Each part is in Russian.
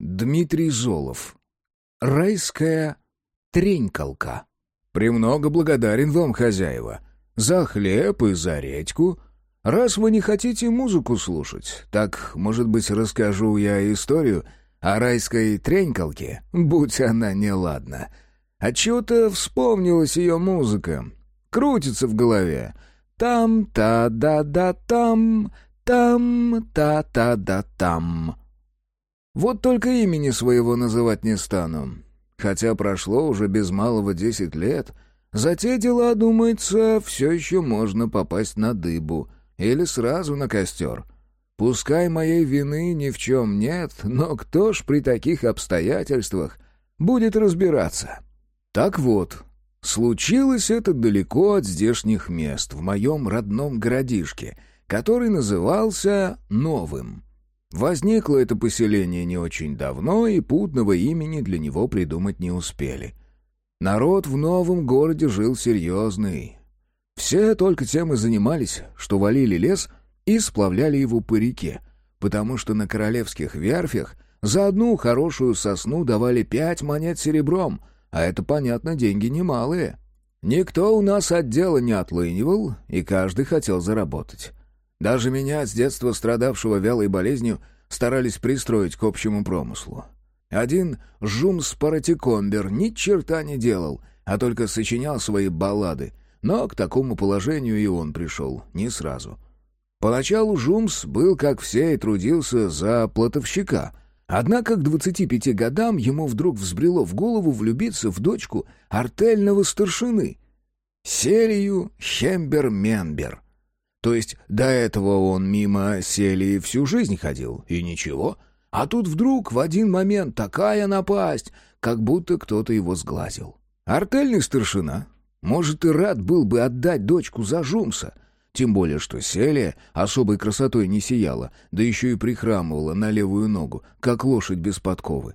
Дмитрий Золов. Райская тренькалка. «Премного благодарен вам, хозяева, за хлеб и за редьку. Раз вы не хотите музыку слушать, так, может быть, расскажу я историю о райской тренькалке, будь она неладна. Отчего-то вспомнилась ее музыка, крутится в голове. Там-та-да-да-там, там-та-та-да-там». Вот только имени своего называть не стану. Хотя прошло уже без малого 10 лет, за те дела, думается, все еще можно попасть на дыбу или сразу на костер. Пускай моей вины ни в чем нет, но кто ж при таких обстоятельствах будет разбираться? Так вот, случилось это далеко от здешних мест, в моем родном городишке, который назывался Новым. Возникло это поселение не очень давно, и путного имени для него придумать не успели. Народ в новом городе жил серьезный. Все только тем и занимались, что валили лес и сплавляли его по реке, потому что на королевских верфях за одну хорошую сосну давали 5 монет серебром, а это, понятно, деньги немалые. Никто у нас от дела не отлынивал, и каждый хотел заработать. Даже меня, с детства страдавшего вялой болезнью, старались пристроить к общему промыслу. Один Жумс-Паратикомбер ни черта не делал, а только сочинял свои баллады, но к такому положению и он пришел не сразу. Поначалу Жумс был, как все, и трудился за плотовщика, однако к 25 годам ему вдруг взбрело в голову влюбиться в дочку артельного старшины, Селию Хембер-Менбер. То есть до этого он мимо Селии всю жизнь ходил, и ничего. А тут вдруг в один момент такая напасть, как будто кто-то его сглазил. Артельный старшина, может, и рад был бы отдать дочку за Жумса, тем более что Селия особой красотой не сияла, да еще и прихрамывала на левую ногу, как лошадь без подковы.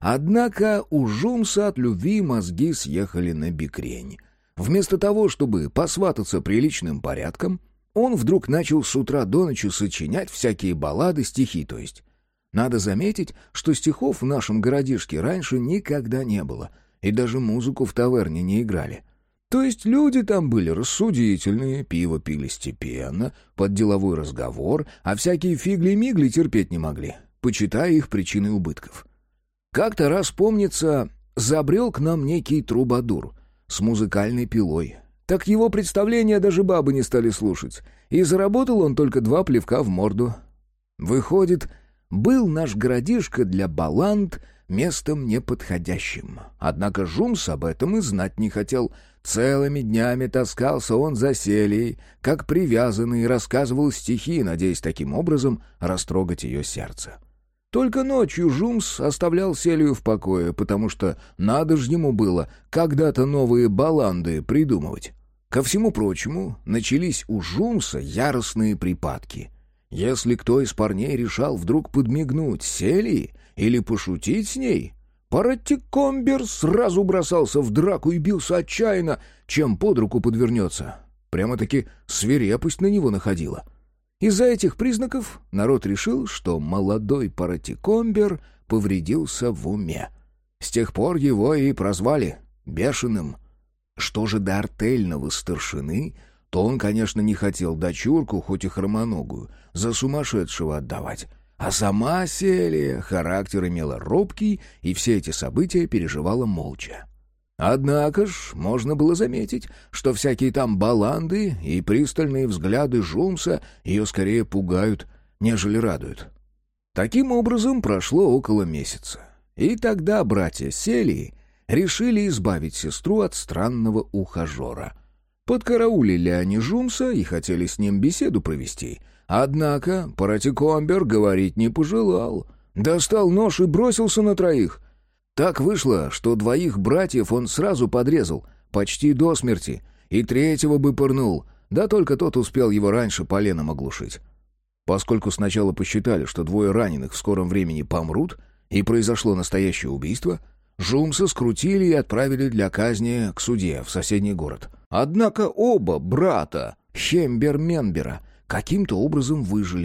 Однако у Жумса от любви мозги съехали на бекрень. Вместо того, чтобы посвататься приличным порядком, он вдруг начал с утра до ночи сочинять всякие баллады, стихи, то есть. Надо заметить, что стихов в нашем городишке раньше никогда не было, и даже музыку в таверне не играли. То есть люди там были рассудительные, пиво пили степенно, под деловой разговор, а всякие фигли-мигли терпеть не могли, почитая их причиной убытков. Как-то раз, помнится, забрел к нам некий трубадур с музыкальной пилой. Так его представления даже бабы не стали слушать, и заработал он только 2 плевка в морду. Выходит, был наш городишко для баллад местом неподходящим. Однако Жумс об этом и знать не хотел. Целыми днями таскался он за Селией, как привязанный, и рассказывал стихи, надеясь таким образом растрогать ее сердце. Только ночью Жумс оставлял Селию в покое, потому что надо ж ему было когда-то новые баллады придумывать. Ко всему прочему, начались у Жумса яростные припадки. Если кто из парней решал вдруг подмигнуть Селии или пошутить с ней, Паратикомбер сразу бросался в драку и бился отчаянно, чем под руку подвернется. Прямо-таки свирепость на него находила. Из-за этих признаков народ решил, что молодой Паратикомбер повредился в уме. С тех пор его и прозвали «бешеным». Что же до артельного старшины, то он, конечно, не хотел дочурку, хоть и хромоногую, за сумасшедшего отдавать. А сама Селия характер имела робкий, и все эти события переживала молча. Однако ж можно было заметить, что всякие там баллады и пристальные взгляды Жумса ее скорее пугают, нежели радуют. Таким образом прошло около месяца. И тогда братья Селии решили избавить сестру от странного ухажера. Подкараулили они Жумса и хотели с ним беседу провести. Однако Паратикомбер говорить не пожелал. Достал нож и бросился на 3. Так вышло, что 2 братьев он сразу подрезал, почти до смерти, и 3-го бы пырнул, да только тот успел его раньше поленом оглушить. Поскольку сначала посчитали, что 2 раненых в скором времени помрут, и произошло настоящее убийство, Жумса скрутили и отправили для казни к судье в соседний город. Однако оба брата Хембер-Менбера каким-то образом выжили.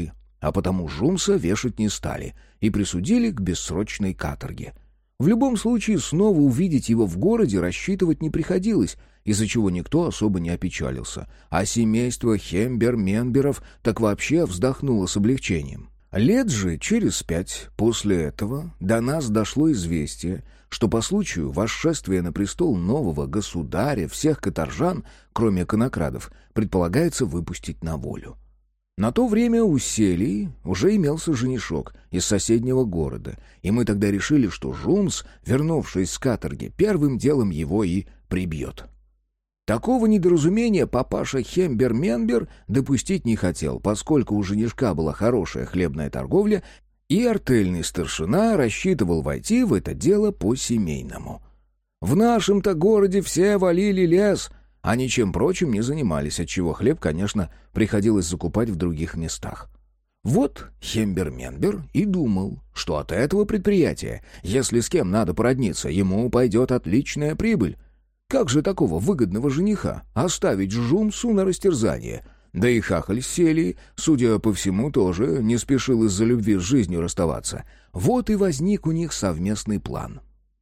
а потому Жумса вешать не стали и присудили к бессрочной каторге. В любом случае, снова увидеть его в городе рассчитывать не приходилось, из-за чего никто особо не опечалился, а семейство Хембер-Менберов так вообще вздохнуло с облегчением. Лет же через 5 после этого до нас дошло известие, что по случаю восшествия на престол нового государя всех каторжан, кроме конокрадов, предполагается выпустить на волю. На то время у Селии уже имелся женишок из соседнего города, и мы тогда решили, что Жумс, вернувшись с каторги, первым делом его и прибьет. Такого недоразумения папаша Хембер-Менбер допустить не хотел, поскольку у женишка была хорошая хлебная торговля, и артельный старшина рассчитывал войти в это дело по-семейному. В нашем-то городе все валили лес, а ничем прочим не занимались, отчего хлеб, конечно, приходилось закупать в других местах. Вот Хембер-Менбер и думал, что от этого предприятия, если с кем надо породниться, ему пойдет отличная прибыль. Как же такого выгодного жениха оставить Жумсу на растерзание? Да и хахаль Селии, судя по всему, тоже не спешил из-за любви с жизнью расставаться. Вот и возник у них совместный план.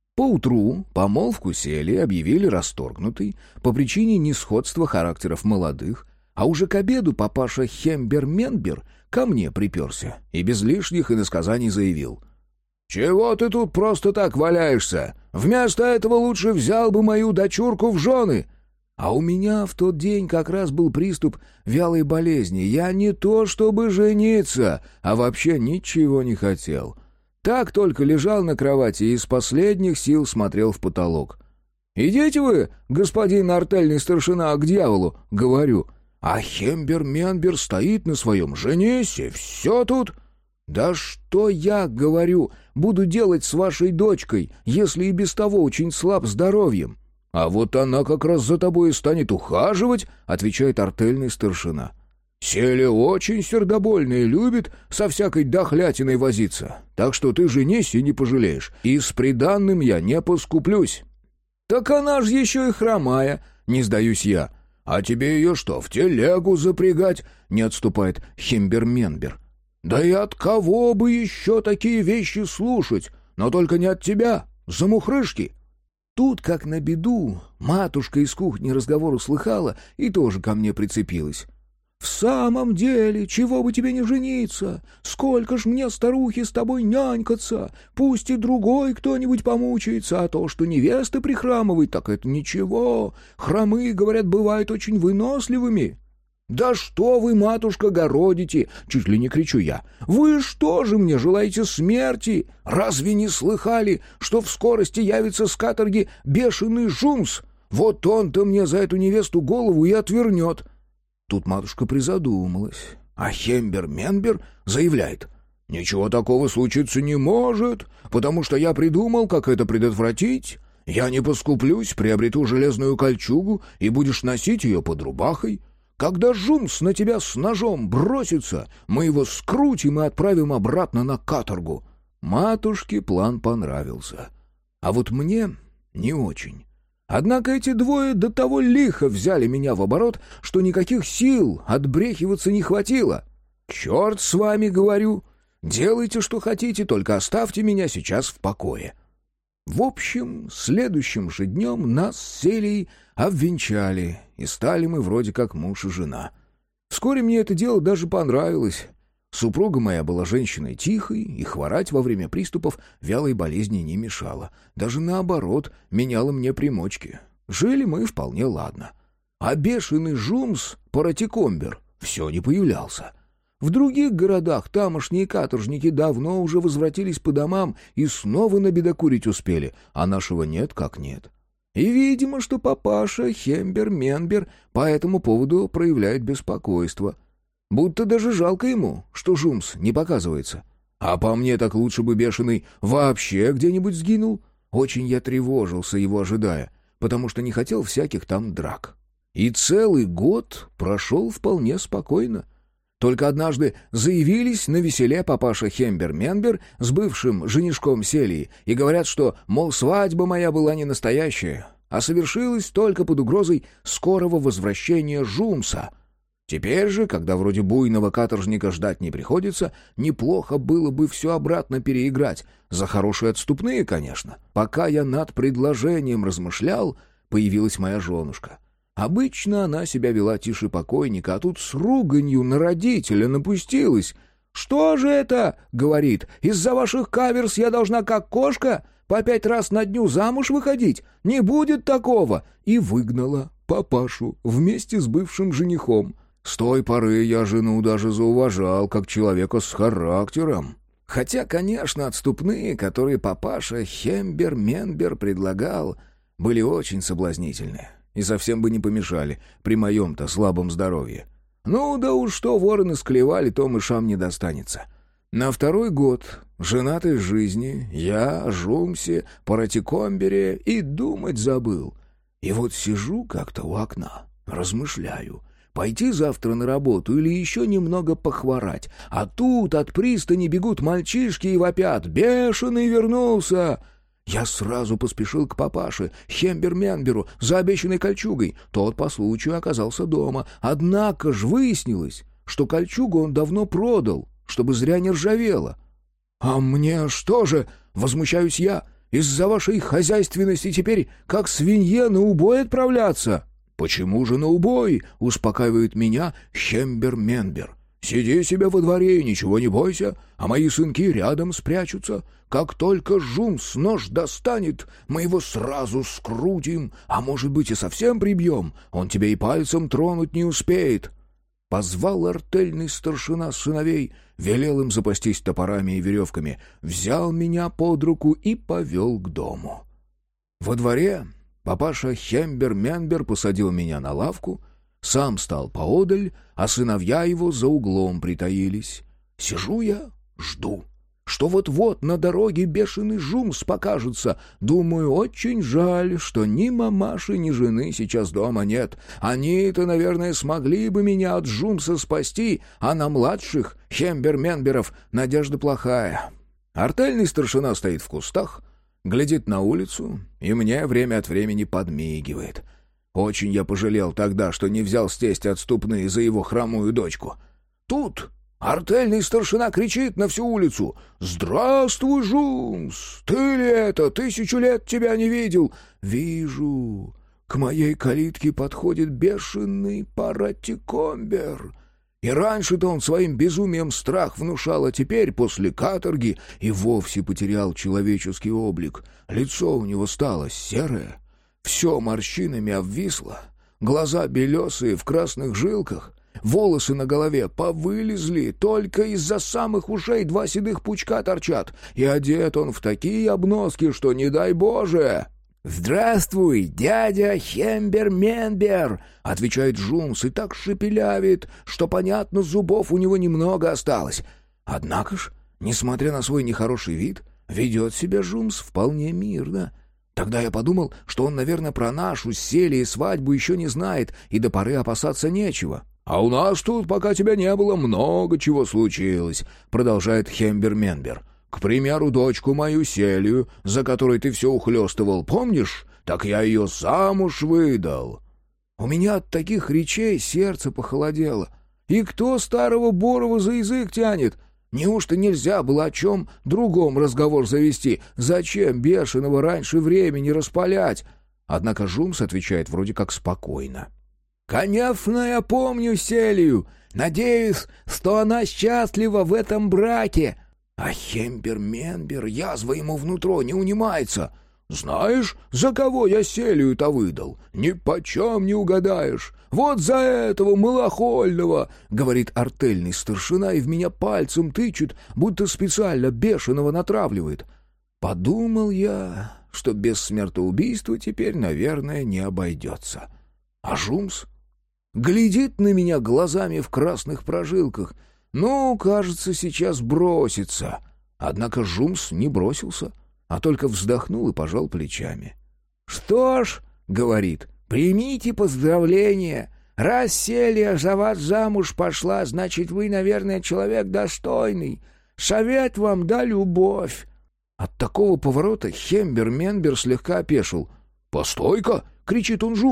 Поутру помолвку Селии объявили расторгнутой по причине несходства характеров молодых, а уже к обеду папаша Хембер-Менбер ко мне приперся и без лишних иносказаний заявил: «Чего ты тут просто так валяешься? Вместо этого лучше взял бы мою дочурку в жены». А у меня в тот день как раз был приступ вялой болезни. Я не то чтобы жениться, а вообще ничего не хотел. Так только лежал на кровати и из последних сил смотрел в потолок. «Идите вы, господин артельный старшина, к дьяволу», — говорю. А Хембер-Менбер стоит на своем: «Женись, и все тут». «Да что я, говорю, буду делать с вашей дочкой, если и без того очень слаб здоровьем?» «А вот она как раз за тобой и станет ухаживать», — отвечает артельный старшина. «Селия очень сердобольная и любит со всякой дохлятиной возиться, так что ты женись и не пожалеешь, и с приданным я не поскуплюсь». «Так она ж еще и хромая», — не сдаюсь я. «А тебе ее что, в телегу запрягать?» — не отступает Хембер-Менбер. «Да и от кого бы еще такие вещи слушать? Но только не от тебя, замухрышки». Тут, как на беду, матушка из кухни разговор услыхала и тоже ко мне прицепилась. «В самом деле, чего бы тебе не жениться? Сколько ж мне, старухи, с тобой нянькаться? Пусть и другой кто-нибудь помучается, а то, что невеста прихрамывает, так это ничего. Хромые, говорят, бывают очень выносливыми». «Да что вы, матушка, городите!» — чуть ли не кричу я. «Вы что же мне желаете смерти? Разве не слыхали, что в скорости явится с каторги бешеный Жумс? Вот он-то мне за эту невесту голову и отвернет». Тут матушка призадумалась, а Хембер-Менбер заявляет: «Ничего такого случиться не может, потому что я придумал, как это предотвратить. Я не поскуплюсь, приобрету железную кольчугу, и будешь носить ее под рубахой. Когда Жумс на тебя с ножом бросится, мы его скрутим и отправим обратно на каторгу». Матушке план понравился, а вот мне не очень. Однако эти двое до того лихо взяли меня в оборот, что никаких сил отбрехиваться не хватило. «Черт с вами, — говорю, — делайте, что хотите, только оставьте меня сейчас в покое». В общем, следующим же днем нас с Селией обвенчали, и стали мы вроде как муж и жена. Вскоре мне это дело даже понравилось. Супруга моя была женщиной тихой, и хворать во время приступов вялой болезни не мешала. Даже наоборот, меняла мне примочки. Жили мы вполне ладно. А бешеный Жумс, Паратикомбер, все не появлялся. В других городах тамошние каторжники давно уже возвратились по домам и снова набедокурить успели, а нашего нет как нет. И, видимо, что папаша Хембер-Менбер по этому поводу проявляет беспокойство. Будто даже жалко ему, что Жумс не показывается. А по мне так лучше бы бешеный вообще где-нибудь сгинул. Очень я тревожился, его ожидая, потому что не хотел всяких там драк. И целый год прошел вполне спокойно. Только однажды заявились на веселе папаша Хембер-Менбер с бывшим женишком Селии и говорят, что, мол, свадьба моя была не настоящая, а совершилась только под угрозой скорого возвращения Жумса. Теперь же, когда вроде буйного каторжника ждать не приходится, неплохо было бы все обратно переиграть. За хорошие отступные, конечно. Пока я над предложением размышлял, появилась моя женушка. Обычно она себя вела тише покойника, а тут с руганью на родителя напустилась. «Что же это?» — говорит. «Из-за ваших каверс я должна, как кошка, по 5 раз на дню замуж выходить? Не будет такого!» И выгнала папашу вместе с бывшим женихом. С той поры я жену даже зауважал, как человека с характером. Хотя, конечно, отступные, которые папаша Хембер-Менбер предлагал, были очень соблазнительны и совсем бы не помешали при моем-то слабом здоровье. Ну да уж что вороны склевали, то мышам не достанется. На 2-й год женатой жизни я о Жумсе, Паратикомбере и думать забыл. И вот сижу как-то у окна, размышляю, пойти завтра на работу или еще немного похворать. А тут от пристани бегут мальчишки и вопят: «Бешеный вернулся!» Я сразу поспешил к папаше, Хембер-Менберу, за обещанной кольчугой. Тот по случаю оказался дома. Однако ж выяснилось, что кольчугу он давно продал, чтобы зря не ржавела. «А мне что же?» — возмущаюсь я. «Из-за вашей хозяйственности теперь как свинье на убой отправляться?» «Почему же на убой?» — успокаивает меня Хембер-Менбер. «Сиди себе во дворе и ничего не бойся, а мои сынки рядом спрячутся. Как только Жумс нож достанет, мы его сразу скрутим, а может быть и совсем прибьем. Он тебя и пальцем тронуть не успеет». Позвал артельный старшина сыновей, велел им запастись топорами и веревками, взял меня под руку и повел к дому. Во дворе папаша Хембер-Менбер посадил меня на лавку, сам стал поодаль, а сыновья его за углом притаились. Сижу я, жду, что вот-вот на дороге бешеный Жумс покажется. Думаю, очень жаль, что ни мамаши, ни жены сейчас дома нет. Они-то, наверное, смогли бы меня от Жумса спасти, а на младших Хембер-Менберов надежда плохая. Артельный старшина стоит в кустах, глядит на улицу и мне время от времени подмигивает. Очень я пожалел тогда, что не взял с тестя отступные за его хромую дочку. Тут артельный старшина кричит на всю улицу: «Здравствуй, Жумс! Ты ли это? 1000 лет тебя не видел!» Вижу, к моей калитке подходит бешеный Паратикомбер. И раньше-то он своим безумием страх внушал, а теперь, после каторги, и вовсе потерял человеческий облик. Лицо у него стало серое, все морщинами обвисло, глаза белесые в красных жилках, волосы на голове повылезли, только из-за самых ушей 2 седых пучка торчат, и одет он в такие обноски, что не дай Боже. «Здравствуй, дядя Хембер-Менбер!» — отвечает Жумс и так шепелявит, что, понятно, зубов у него немного осталось. Однако ж, несмотря на свой нехороший вид, ведет себя Жумс вполне мирно. Тогда я подумал, что он, наверное, про нашу сели и свадьбу еще не знает, и до поры опасаться нечего. «А у нас тут, пока тебя не было, много чего случилось», — продолжает Хембер-Менбер. «К примеру, дочку мою Селию, за которой ты все ухлёстывал, помнишь? Так я ее замуж выдал». У меня от таких речей сердце похолодело. И кто старого Борова за язык тянет? Неужто нельзя было о чем другом разговор завести? Зачем бешеного раньше времени распалять? Однако Жумс отвечает вроде как спокойно. «Конечно, я помню Селию. Надеюсь, что она счастлива в этом браке». А Хембер-Менбер, язва ему внутро, не унимается. «Знаешь, за кого я Селию-то выдал? Ни почем не угадаешь. Вот за этого малохольного!» — говорит артельный старшина и в меня пальцем тычет, будто специально бешеного натравливает. Подумал я, что без смертоубийства теперь, наверное, не обойдется. А Жумс глядит на меня глазами в красных прожилках. Ну, кажется, сейчас бросится. Однако Жумс не бросился, а только вздохнул и пожал плечами. «Что ж, — говорит, — примите поздравления. Раз Селия за вас замуж пошла, значит, вы, наверное, человек достойный. Совет вам да любовь». От такого поворота Хембер-Менбер слегка опешил. «Постой-ка! — кричит он Жумсу.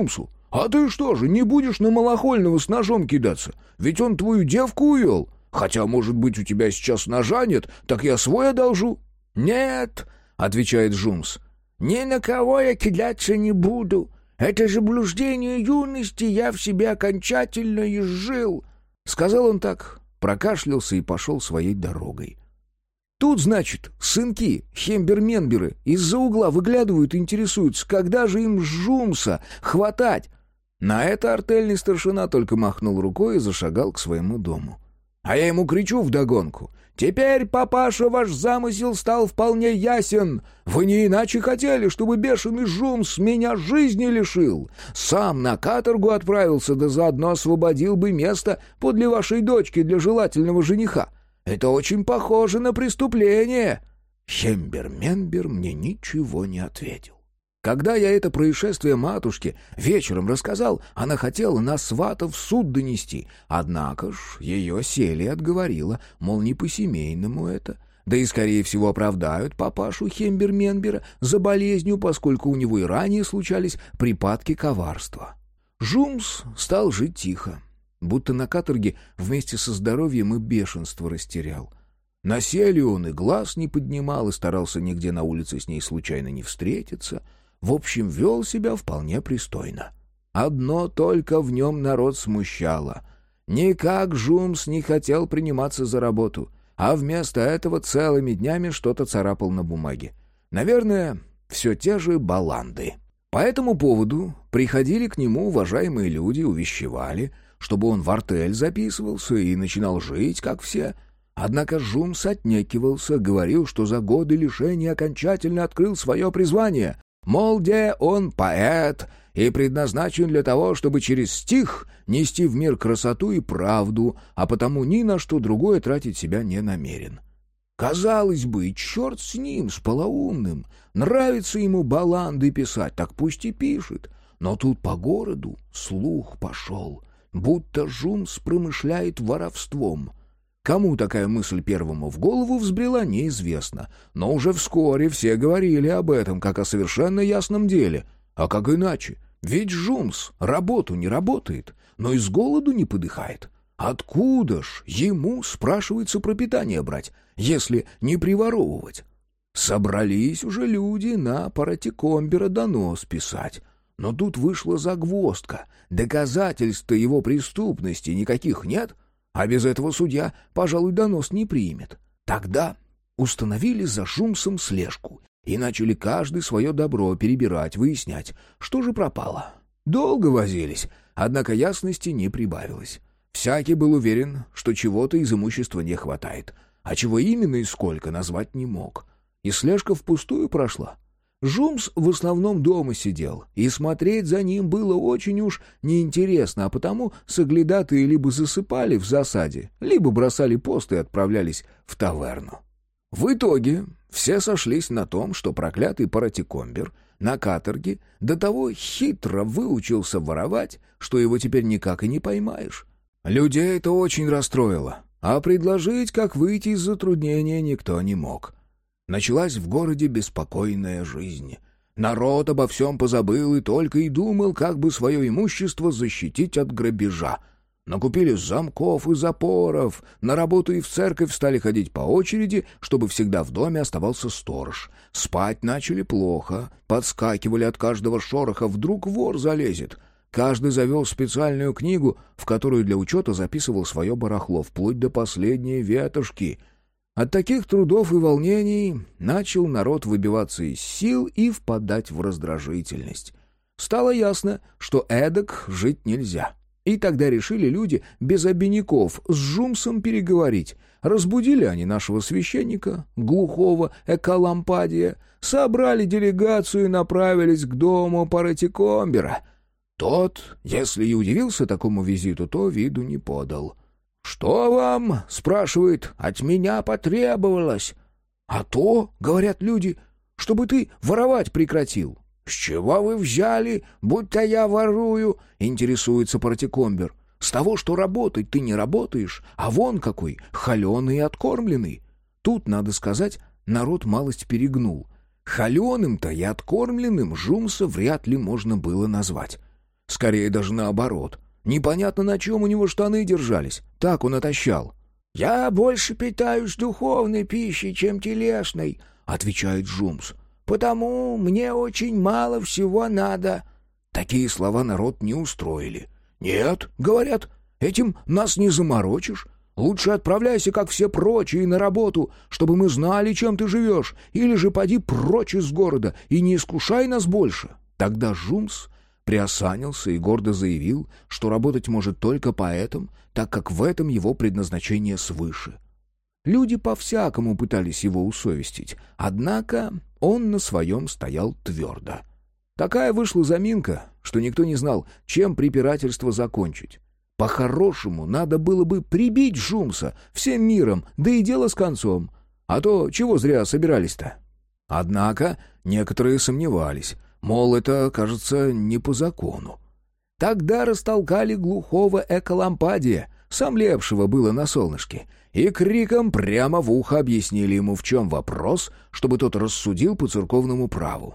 «А ты что же, не будешь на Малахольного с ножом кидаться? Ведь он твою девку увел. Хотя, может быть, у тебя сейчас ножа нет, так я свой одолжу». «Нет», — отвечает Жумс, — «ни на кого я кидаться не буду. Это заблуждение юности я в себе окончательно изжил». Сказал он так, прокашлялся и пошел своей дорогой. Тут, значит, сынки, хембер-менберы, из-за угла выглядывают и интересуются, когда же им Жумса хватать. На это артельный старшина только махнул рукой и зашагал к своему дому. А я ему кричу вдогонку: «Теперь, папаша, ваш замысел стал вполне ясен. Вы не иначе хотели, чтобы бешеный Жумс меня жизни лишил. Сам на каторгу отправился, да заодно освободил бы место подле вашей дочки для желательного жениха. Это очень похоже на преступление». Хембер-менбер мне ничего не ответил. Когда я это происшествие матушке вечером рассказал, она хотела нас сватов в суд донести. Однако ж ее Селия отговорила, мол, не по-семейному это. Да и, скорее всего, оправдают папашу Хембер-менбера за болезнью, поскольку у него и ранее случались припадки коварства. Жумс стал жить тихо, будто на каторге вместе со здоровьем и бешенство растерял. На Селию он и глаз не поднимал и старался нигде на улице с ней случайно не встретиться. В общем, вел себя вполне пристойно. Одно только в нем народ смущало. Никак Жумс не хотел приниматься за работу, а вместо этого целыми днями что-то царапал на бумаге. Наверное, все те же баланды. По этому поводу приходили к нему уважаемые люди, увещевали, чтобы он в артель записывался и начинал жить, как все. Однако Жумс отнекивался, говорил, что за годы лишения окончательно открыл свое призвание. Мол, где он поэт и предназначен для того, чтобы через стих нести в мир красоту и правду, а потому ни на что другое тратить себя не намерен. Казалось бы, черт с ним, с полоумным. Нравится ему баланды писать, так пусть и пишет. Но тут по городу слух пошел, будто Жумс промышляет воровством. Кому такая мысль первому в голову взбрела, неизвестно. Но уже вскоре все говорили об этом, как о совершенно ясном деле. А как иначе? Ведь Жумс работу не работает, но и с голоду не подыхает. Откуда ж ему, спрашивается, пропитание брать, если не приворовывать? Собрались уже люди на Паратикомбера донос писать. Но тут вышла загвоздка. Доказательств его преступности никаких нет, а без этого судья, пожалуй, донос не примет. Тогда установили за Жумсом слежку и начали каждый свое добро перебирать, выяснять, что же пропало. Долго возились, однако ясности не прибавилось. Всякий был уверен, что чего-то из имущества не хватает, а чего именно и сколько назвать не мог. И слежка впустую прошла. Жумс в основном дома сидел, и смотреть за ним было очень уж неинтересно, а потому соглядатые либо засыпали в засаде, либо бросали пост и отправлялись в таверну. В итоге все сошлись на том, что проклятый Паратикомбер на каторге до того хитро выучился воровать, что его теперь никак и не поймаешь. Людей это очень расстроило, а предложить, как выйти из затруднения, никто не мог. Началась в городе беспокойная жизнь. Народ обо всем позабыл и только и думал, как бы свое имущество защитить от грабежа. Накупили замков и запоров, на работу и в церковь стали ходить по очереди, чтобы всегда в доме оставался сторож. Спать начали плохо, подскакивали от каждого шороха, вдруг вор залезет. Каждый завел специальную книгу, в которую для учета записывал свое барахло, вплоть до последней ветошки. От таких трудов и волнений начал народ выбиваться из сил и впадать в раздражительность. Стало ясно, что эдак жить нельзя. И тогда решили люди без обиняков с Жумсом переговорить. Разбудили они нашего священника, глухого Экалампадия, собрали делегацию и направились к дому Паратикомбера. Тот, если и удивился такому визиту, то виду не подал. «Что вам, — спрашивает, — от меня потребовалось?» «А то, — говорят люди, — чтобы ты воровать прекратил». «С чего вы взяли, будто я ворую?» — интересуется Паратикомбер. «С того, что работать ты не работаешь, а вон какой, холеный и откормленный». Тут, надо сказать, народ малость перегнул. Холеным-то и откормленным Жумса вряд ли можно было назвать. Скорее даже наоборот. Непонятно, на чем у него штаны держались. Так он отощал. «Я больше питаюсь духовной пищей, чем телесной», — отвечает Джумс. «Потому мне очень мало всего надо». Такие слова народ не устроили. «Нет, — говорят, — этим нас не заморочишь. Лучше отправляйся, как все прочие, на работу, чтобы мы знали, чем ты живешь, или же поди прочь из города и не искушай нас больше». Тогда Джумс приосанился и гордо заявил, что работать может только поэтом, так как в этом его предназначение свыше. Люди по-всякому пытались его усовестить, однако он на своем стоял твердо. Такая вышла заминка, что никто не знал, чем препирательство закончить. По-хорошему, надо было бы прибить Джумса всем миром, да и дело с концом. А то чего зря собирались-то? Однако некоторые сомневались, мол, это, кажется, не по закону. Тогда растолкали глухого Эколампадия, сомлевшего было на солнышке, и криком прямо в ухо объяснили ему, в чем вопрос, чтобы тот рассудил по церковному праву.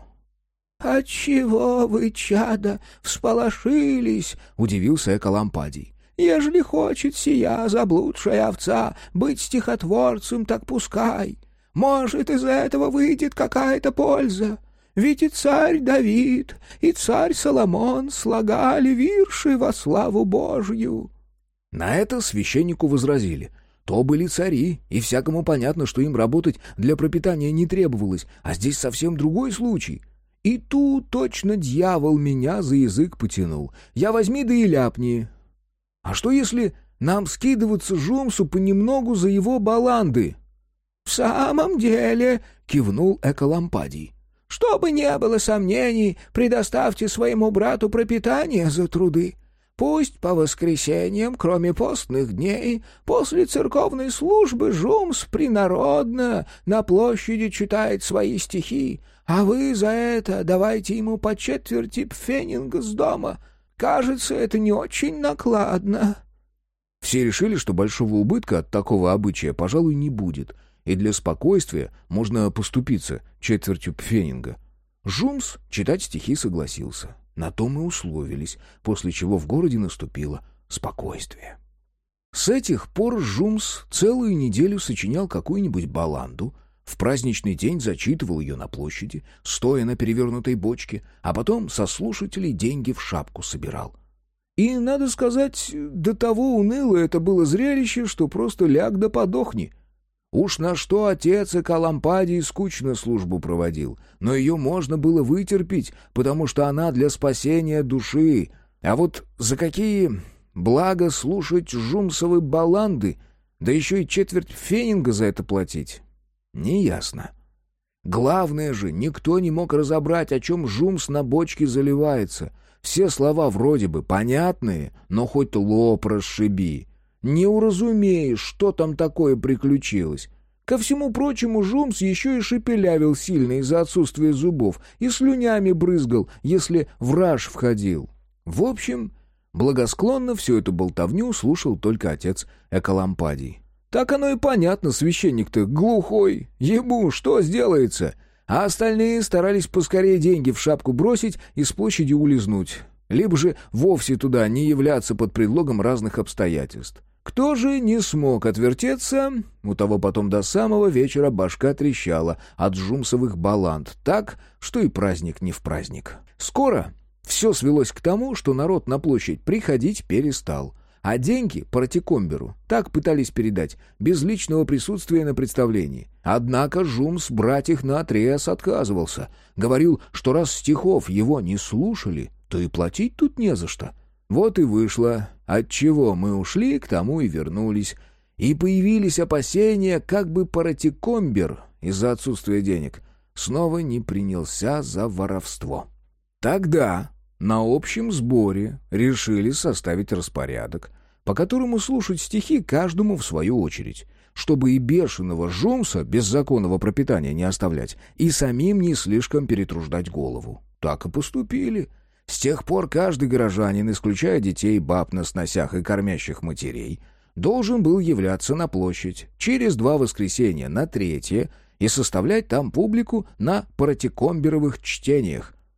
«Отчего вы, чада, всполошились?» — удивился Эколампадий. «Ежели хочет сия заблудшая овца быть стихотворцем, так пускай. Может, из этого выйдет какая-то польза. Ведь и царь Давид, и царь Соломон слагали вирши во славу Божью». На это священнику возразили. То были цари, и всякому понятно, что им работать для пропитания не требовалось, а здесь совсем другой случай. И тут точно дьявол меня за язык потянул. Я возьми да и ляпни. А что если нам скидываться Джумсу понемногу за его баланды? «В самом деле», — кивнул Эколампадий, — «чтобы не было сомнений, предоставьте своему брату пропитание за труды. Пусть по воскресеньям, кроме постных дней, после церковной службы Джумс принародно на площади читает свои стихи, а вы за это давайте ему по четверти пфенинга с дома. Кажется, это не очень накладно». Все решили, что большого убытка от такого обычая, пожалуй, не будет, и для спокойствия можно поступиться четвертью пфенинга. Джумс читать стихи согласился. На то мы условились, после чего в городе наступило спокойствие. С этих пор Джумс целую неделю сочинял какую-нибудь баланду, в праздничный день зачитывал ее на площади, стоя на перевернутой бочке, а потом со слушателей деньги в шапку собирал. И, надо сказать, до того уныло это было зрелище, что просто ляг да подохни. Уж на что отец Эколампадий скучно службу проводил, но ее можно было вытерпеть, потому что она для спасения души. А вот за какие блага слушать Джумсовы баланды, да еще и четверть пфенинга за это платить, неясно. Главное же, никто не мог разобрать, о чем Джумс на бочке заливается. Все слова вроде бы понятные, но хоть лоб расшиби. Не уразумеешь, что там такое приключилось. Ко всему прочему, Джумс еще и шепелявил сильно из-за отсутствия зубов и слюнями брызгал, если враж входил. В общем, благосклонно всю эту болтовню слушал только отец Эколампадий. Так оно и понятно, священник-то глухой, ему что сделается? А остальные старались поскорее деньги в шапку бросить и с площади улизнуть, либо же вовсе туда не являться под предлогом разных обстоятельств. Кто же не смог отвертеться, у того потом до самого вечера башка трещала от джумсовых баланд, так, что и праздник не в праздник. Скоро все свелось к тому, что народ на площадь приходить перестал, а деньги партикомберу так пытались передать, без личного присутствия на представлении. Однако Джумс брать их наотрез отказывался, говорил, что раз стихов его не слушали, то и платить тут не за что. Вот и вышло, отчего мы ушли, к тому и вернулись. И появились опасения, как бы партикомбер из-за отсутствия денег снова не принялся за воровство. Тогда на общем сборе решили составить распорядок, по которому слушать стихи каждому в свою очередь, чтобы и бешеного Джумса без законного пропитания не оставлять, и самим не слишком перетруждать голову. Так и поступили. С тех пор каждый горожанин, исключая детей, баб на сносях и кормящих матерей, должен был являться на площадь через 2 воскресенья на 3 и составлять там публику на партикомберовых чтениях.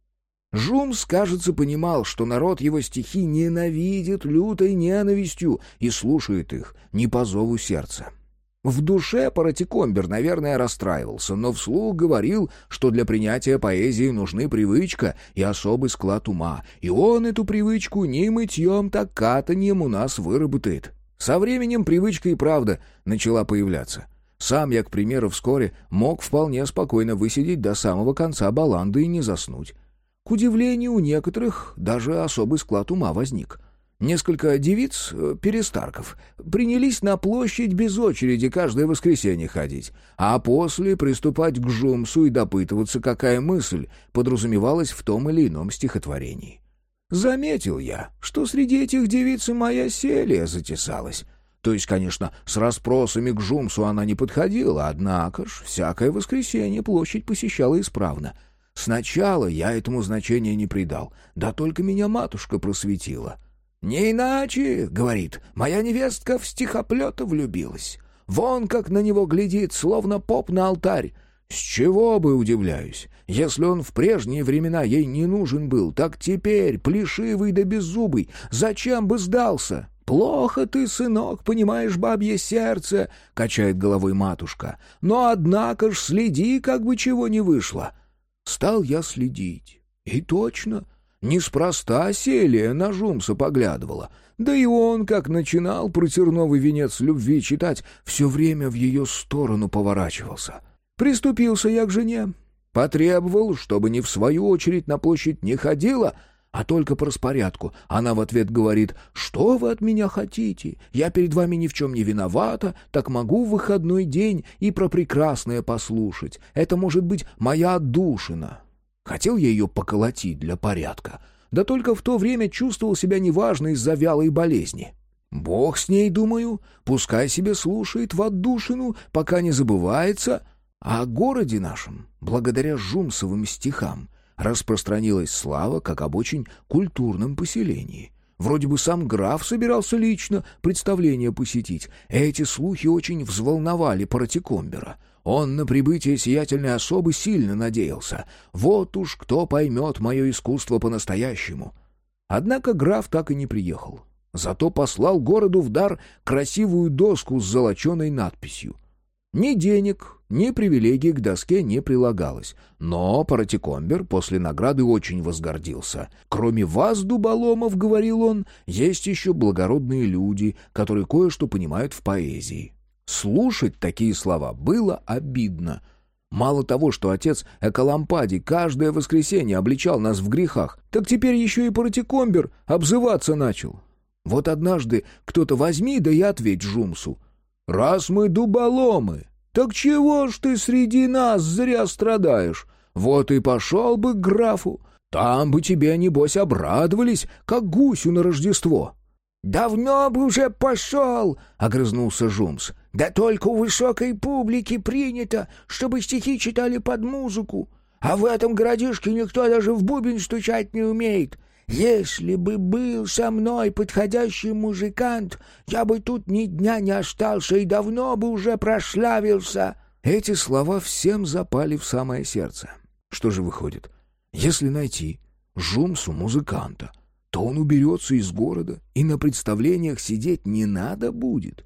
Жумс, кажется, понимал, что народ его стихи ненавидит лютой ненавистью и слушает их не по зову сердца. В душе Паратикомбер, наверное, расстраивался, но вслух говорил, что для принятия поэзии нужны привычка и особый склад ума, и он эту привычку ни мытьем, так катаньем у нас выработает. Со временем привычка и правда начала появляться. Сам я, к примеру, вскоре мог вполне спокойно высидеть до самого конца баллады и не заснуть. К удивлению, у некоторых даже особый склад ума возник. Несколько девиц, перестарков, принялись на площадь без очереди каждое воскресенье ходить, а после приступать к Жумсу и допытываться, какая мысль подразумевалась в том или ином стихотворении. Заметил я, что среди этих девиц и моя Селия затесалась. То есть, конечно, с расспросами к Жумсу она не подходила, однако ж всякое воскресенье площадь посещала исправно. Сначала я этому значения не придал, да только меня матушка просветила. «Не иначе, — говорит, — моя невестка в стихоплета влюбилась. Вон как на него глядит, словно поп на алтарь. С чего бы, удивляюсь, если он в прежние времена ей не нужен был, так теперь, плешивый да беззубый, зачем бы сдался?» «Плохо ты, сынок, понимаешь бабье сердце, — качает головой матушка, — но однако ж следи, как бы чего не вышло». Стал я следить. И точно, неспроста Селия на Жумса поглядывала. Да и он, как начинал про терновый венец любви читать, все время в ее сторону поворачивался. Приступился я к жене. Потребовал, чтобы не в свою очередь на площадь не ходила, а только по распорядку. Она в ответ говорит: «Что вы от меня хотите? Я перед вами ни в чем не виновата, так могу в выходной день и про прекрасное послушать. Это может быть моя отдушина». Хотел я ее поколотить для порядка, да только в то время чувствовал себя неважно из-за вялой болезни. Бог с ней, думаю, пускай себе слушает в отдушину, пока не забывается. А о городе нашем, благодаря Жумсовым стихам, распространилась слава как об очень культурном поселении. Вроде бы сам граф собирался лично представление посетить. Эти слухи очень взволновали Паратикомбера. Он на прибытие сиятельной особы сильно надеялся. Вот уж кто поймет мое искусство по-настоящему. Однако граф так и не приехал. Зато послал городу в дар красивую доску с золоченой надписью. Ни денег, ни привилегий к доске не прилагалось. Но Паратикомбер после награды очень возгордился. «Кроме вас, дуболомов, — говорил он, — есть еще благородные люди, которые кое-что понимают в поэзии». Слушать такие слова было обидно. Мало того, что отец Эколампадий каждое воскресенье обличал нас в грехах, так теперь еще и Паратикомбер обзываться начал. Вот однажды кто-то возьми, да и ответь Жумсу: «Раз мы дуболомы, так чего ж ты среди нас зря страдаешь? Вот и пошел бы к графу, там бы тебе, небось, обрадовались, как гусю на Рождество». «Давно бы уже пошел, — огрызнулся Жумс, — да только у высокой публики принято, чтобы стихи читали под музыку, а в этом городишке никто даже в бубен стучать не умеет. Если бы был со мной подходящий музыкант, я бы тут ни дня не остался и давно бы уже прославился». Эти слова всем запали в самое сердце. Что же выходит? Если найти Жумсу музыканта, то он уберется из города, и на представлениях сидеть не надо будет.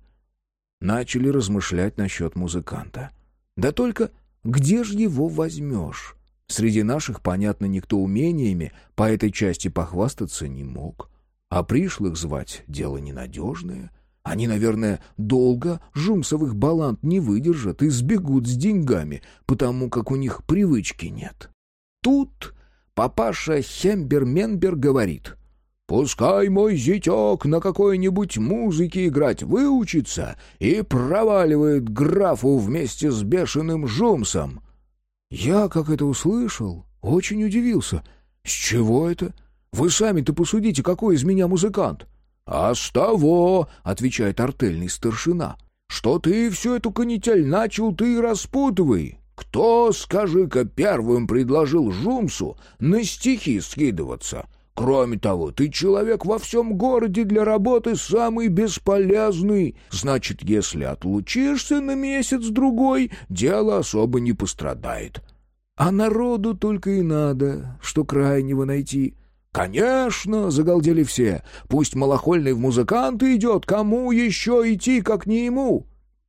Начали размышлять насчет музыканта. Да только где же его возьмешь? Среди наших, понятно, никто умениями по этой части похвастаться не мог. А пришлых звать — дело ненадежное. Они, наверное, долго Жумсовых баллад не выдержат и сбегут с деньгами, потому как у них привычки нет. Тут папаша Хембер-Менбер говорит: «Пускай мой зятек на какой-нибудь музыке играть выучится и проваливает графу вместе с бешеным Жумсом». Я, как это услышал, очень удивился. «С чего это? Вы сами-то посудите, какой из меня музыкант». «А с того, — отвечает артельный старшина, — что ты всю эту канитель начал, ты и распутывай. Кто, скажи-ка, первым предложил Жумсу на стихи скидываться? Кроме того, ты человек во всем городе для работы самый бесполезный. Значит, если отлучишься на месяц-другой, дело особо не пострадает». А народу только и надо, что крайнего найти. «Конечно!» — загалдели все. «Пусть малохольный в музыканты идет, кому еще идти, как не ему?»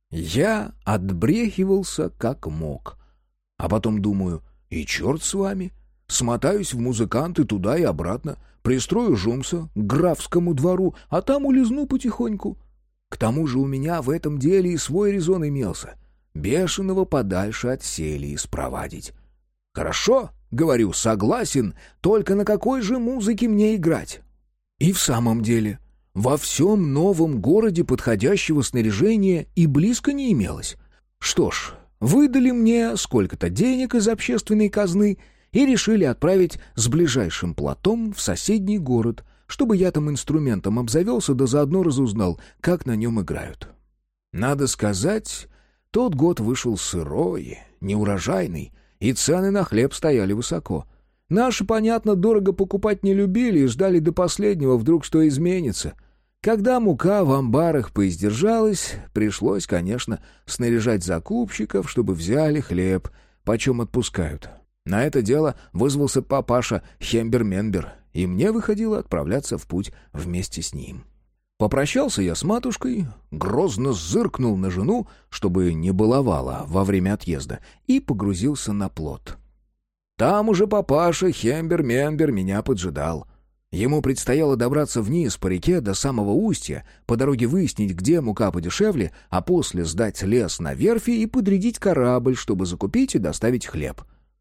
Я отбрехивался как мог. А потом думаю, и черт с вами. Смотаюсь в музыканты туда и обратно, пристрою Жумса к графскому двору, а там улизну потихоньку. К тому же у меня в этом деле и свой резон имелся. Бешеного подальше от Селии спровадить. «Хорошо», — говорю, — «согласен, только на какой же музыке мне играть?» И в самом деле, во всем новом городе подходящего снаряжения и близко не имелось. Что ж, выдали мне сколько-то денег из общественной казны и решили отправить с ближайшим платом в соседний город, чтобы я там инструментом обзавелся, да заодно разузнал, как на нем играют. Надо сказать, тот год вышел сырой, неурожайный, и цены на хлеб стояли высоко. Наши, понятно, дорого покупать не любили и ждали до последнего, вдруг что изменится. Когда мука в амбарах поиздержалась, пришлось, конечно, снаряжать закупщиков, чтобы взяли хлеб, почем отпускают. На это дело вызвался папаша Хембер-Менбер, и мне выходило отправляться в путь вместе с ним. Попрощался я с матушкой, грозно зыркнул на жену, чтобы не баловала во время отъезда, и погрузился на плот. Там уже папаша Хембер-Менбер меня поджидал. Ему предстояло добраться вниз по реке до самого устья, по дороге выяснить, где мука подешевле, а после сдать лес на верфи и подрядить корабль, чтобы закупить и доставить хлеб.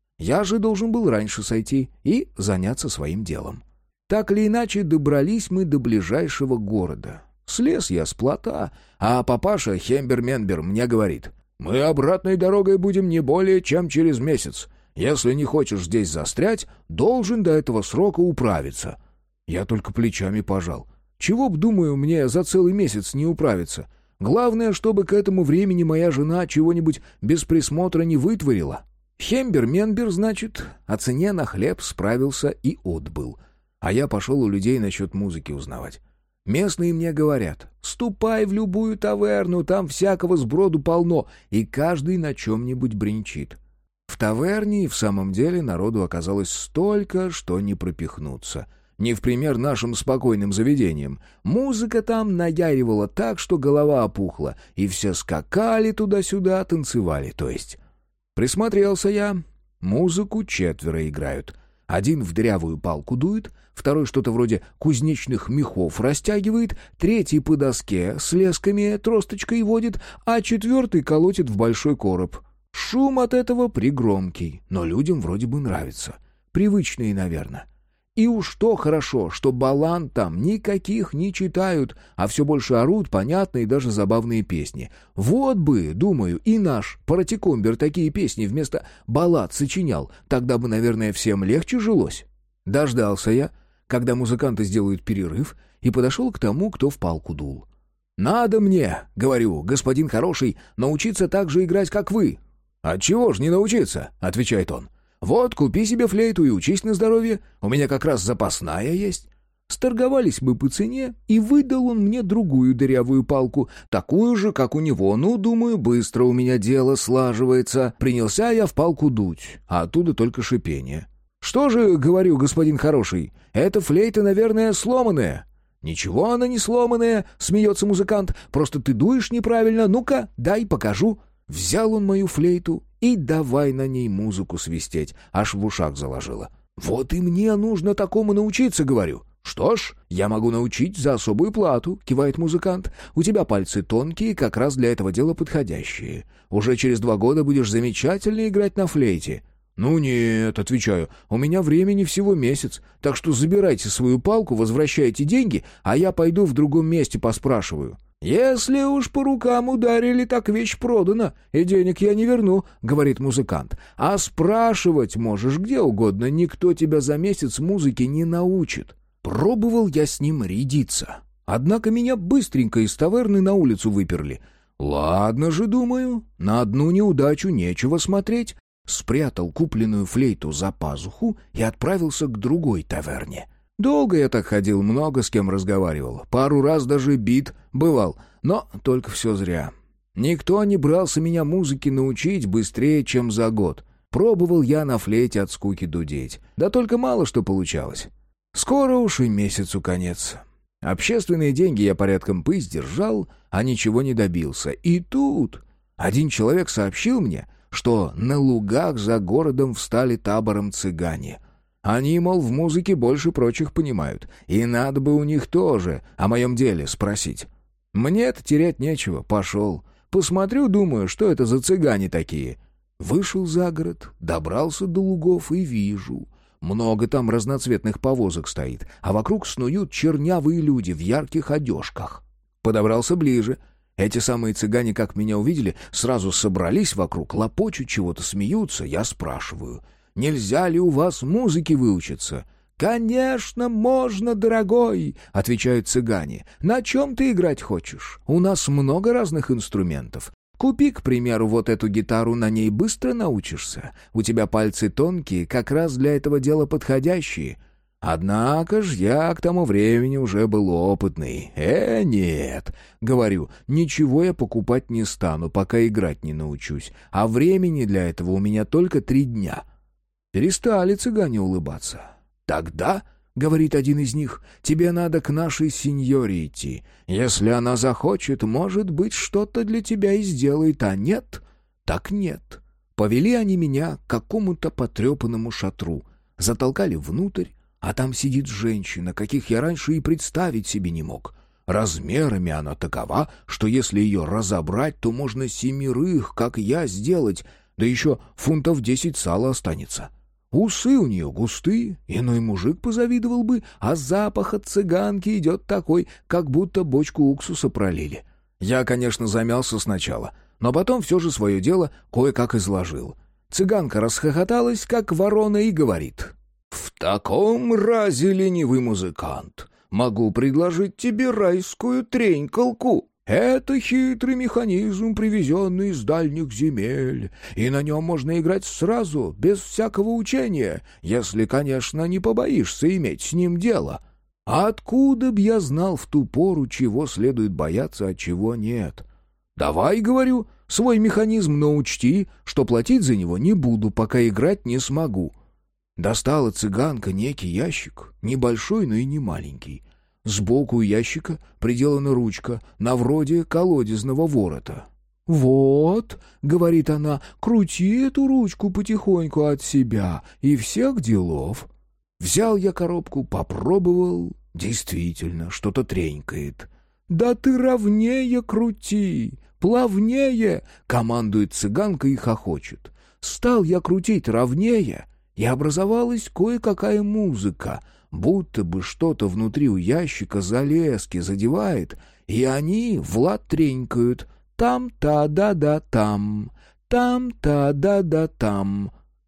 Я же должен был раньше сойти и заняться своим делом. Так или иначе, добрались мы до ближайшего города. Слез я с плота, а папаша Хембер-Менбер мне говорит: «Мы обратной дорогой будем не более чем через месяц. Если не хочешь здесь застрять, должен до этого срока управиться». Я только плечами пожал. Чего б, думаю, мне за целый месяц не управиться? Главное, чтобы к этому времени моя жена чего-нибудь без присмотра не вытворила. Хембер-Менбер, значит, о цене на хлеб справился и отбыл. А я пошел у людей насчет музыки узнавать. Местные мне говорят: «Ступай в любую таверну, там всякого сброду полно, и каждый на чем-нибудь бренчит». В таверне и в самом деле народу оказалось столько, что не пропихнуться. Не в пример нашим спокойным заведениям. Музыка там наяривала так, что голова опухла, и все скакали туда-сюда, танцевали, то есть. Присмотрелся я. Музыку 4 играют. Один в дырявую палку дует, второй что-то вроде кузнечных мехов растягивает, третий по доске с лесками тросточкой водит, а 4 колотит в большой короб. Шум от этого пригромкий, но людям вроде бы нравится. Привычные, наверное. И уж то хорошо, что баллад там никаких не читают, а все больше орут понятные и даже забавные песни. Вот бы, думаю, и наш Паратикомбер такие песни вместо баллад сочинял, тогда бы, наверное, всем легче жилось. Дождался я, когда музыканты сделают перерыв, и подошел к тому, кто в палку дул. «Надо мне, — говорю, — господин хороший, научиться так же играть, как вы». «Отчего ж не научиться?» — отвечает он. «Вот, купи себе флейту и учись на здоровье. У меня как раз запасная есть». Сторговались мы по цене, и выдал он мне другую дырявую палку, такую же, как у него. Ну, думаю, быстро у меня дело слаживается. Принялся я в палку дуть, а оттуда только шипение. «Что же, — говорю, господин хороший, — эта флейта, наверное, сломанная». «Ничего она не сломанная, — смеется музыкант, — просто ты дуешь неправильно. Ну-ка, дай покажу». Взял он мою флейту и давай на ней музыку свистеть, аж в ушах заложило. «Вот и мне нужно такому научиться, — говорю». «Что ж, я могу научить за особую плату, — кивает музыкант. У тебя пальцы тонкие, как раз для этого дела подходящие. Уже через 2 года будешь замечательно играть на флейте». «Ну нет, — отвечаю, — у меня времени всего месяц, так что забирайте свою палку, возвращайте деньги, а я пойду в другом месте поспрашиваю». «Если уж по рукам ударили, так вещь продана, и денег я не верну, — говорит музыкант. А спрашивать можешь где угодно, никто тебя за месяц музыки не научит». Пробовал я с ним рядиться. Однако меня быстренько из таверны на улицу выперли. Ладно же, думаю, на одну неудачу нечего смотреть. Спрятал купленную флейту за пазуху и отправился к другой таверне. Долго я так ходил, много с кем разговаривал. Пару раз даже бит бывал, но только все зря. Никто не брался меня музыке научить быстрее, чем за год. Пробовал я на флейте от скуки дудеть. Да только мало что получалось. Скоро уж и месяцу конец. Общественные деньги я порядком поиздержал, а ничего не добился. И тут один человек сообщил мне, что на лугах за городом встали табором цыгане. Они, мол, в музыке больше прочих понимают, и надо бы у них тоже о моем деле спросить. Мне-то терять нечего, пошел. Посмотрю, думаю, что это за цыгане такие. Вышел за город, добрался до лугов и вижу. Много там разноцветных повозок стоит, а вокруг снуют чернявые люди в ярких одежках. Подобрался ближе. Эти самые цыгане, как меня увидели, сразу собрались вокруг, лопочут чего-то, смеются. Я спрашиваю, нельзя ли у вас музыки выучиться? «Конечно, можно, дорогой», — отвечают цыгане. «На чем ты играть хочешь? У нас много разных инструментов. Купи, к примеру, вот эту гитару, на ней быстро научишься. У тебя пальцы тонкие, как раз для этого дела подходящие». Однако ж я к тому времени уже был опытный. Нет, говорю, ничего я покупать не стану, пока играть не научусь. А времени для этого у меня только 3 дня. Перестали цыгане улыбаться. «Тогда, — говорит один из них, — тебе надо к нашей сеньоре идти. Если она захочет, может быть, что-то для тебя и сделает, а нет, так нет». Повели они меня к какому-то потрепанному шатру, затолкали внутрь, а там сидит женщина, каких я раньше и представить себе не мог. Размерами она такова, что если ее разобрать, то можно 7, как я, сделать, да еще фунтов 10 сала останется. Усы у нее густые, иной мужик позавидовал бы, а запах от цыганки идет такой, как будто бочку уксуса пролили. Я, конечно, замялся сначала, но потом все же свое дело кое-как изложил. Цыганка расхохоталась, как ворона, и говорит: «В таком разе, ленивый музыкант, могу предложить тебе райскую тренькалку. Это хитрый механизм, привезенный из дальних земель, и на нем можно играть сразу, без всякого учения, если, конечно, не побоишься иметь с ним дело. А откуда б я знал в ту пору, чего следует бояться, а чего нет? Давай, говорю, свой механизм, но учти, что платить за него не буду, пока играть не смогу». Достала цыганка некий ящик, небольшой, но и не маленький. Сбоку у ящика приделана ручка, на вроде колодезного ворота. «Вот, — говорит она, — крути эту ручку потихоньку от себя, и всех делов». Взял я коробку, попробовал. Действительно, что-то тренькает. «Да ты ровнее крути, плавнее!» — командует цыганка и хохочет. Стал я крутить ровнее, и образовалась кое-какая музыка, будто бы что-то внутри у ящика за лески задевает, и они в лад тренькают. Там-та-да-да-там, там-та-да-да-там.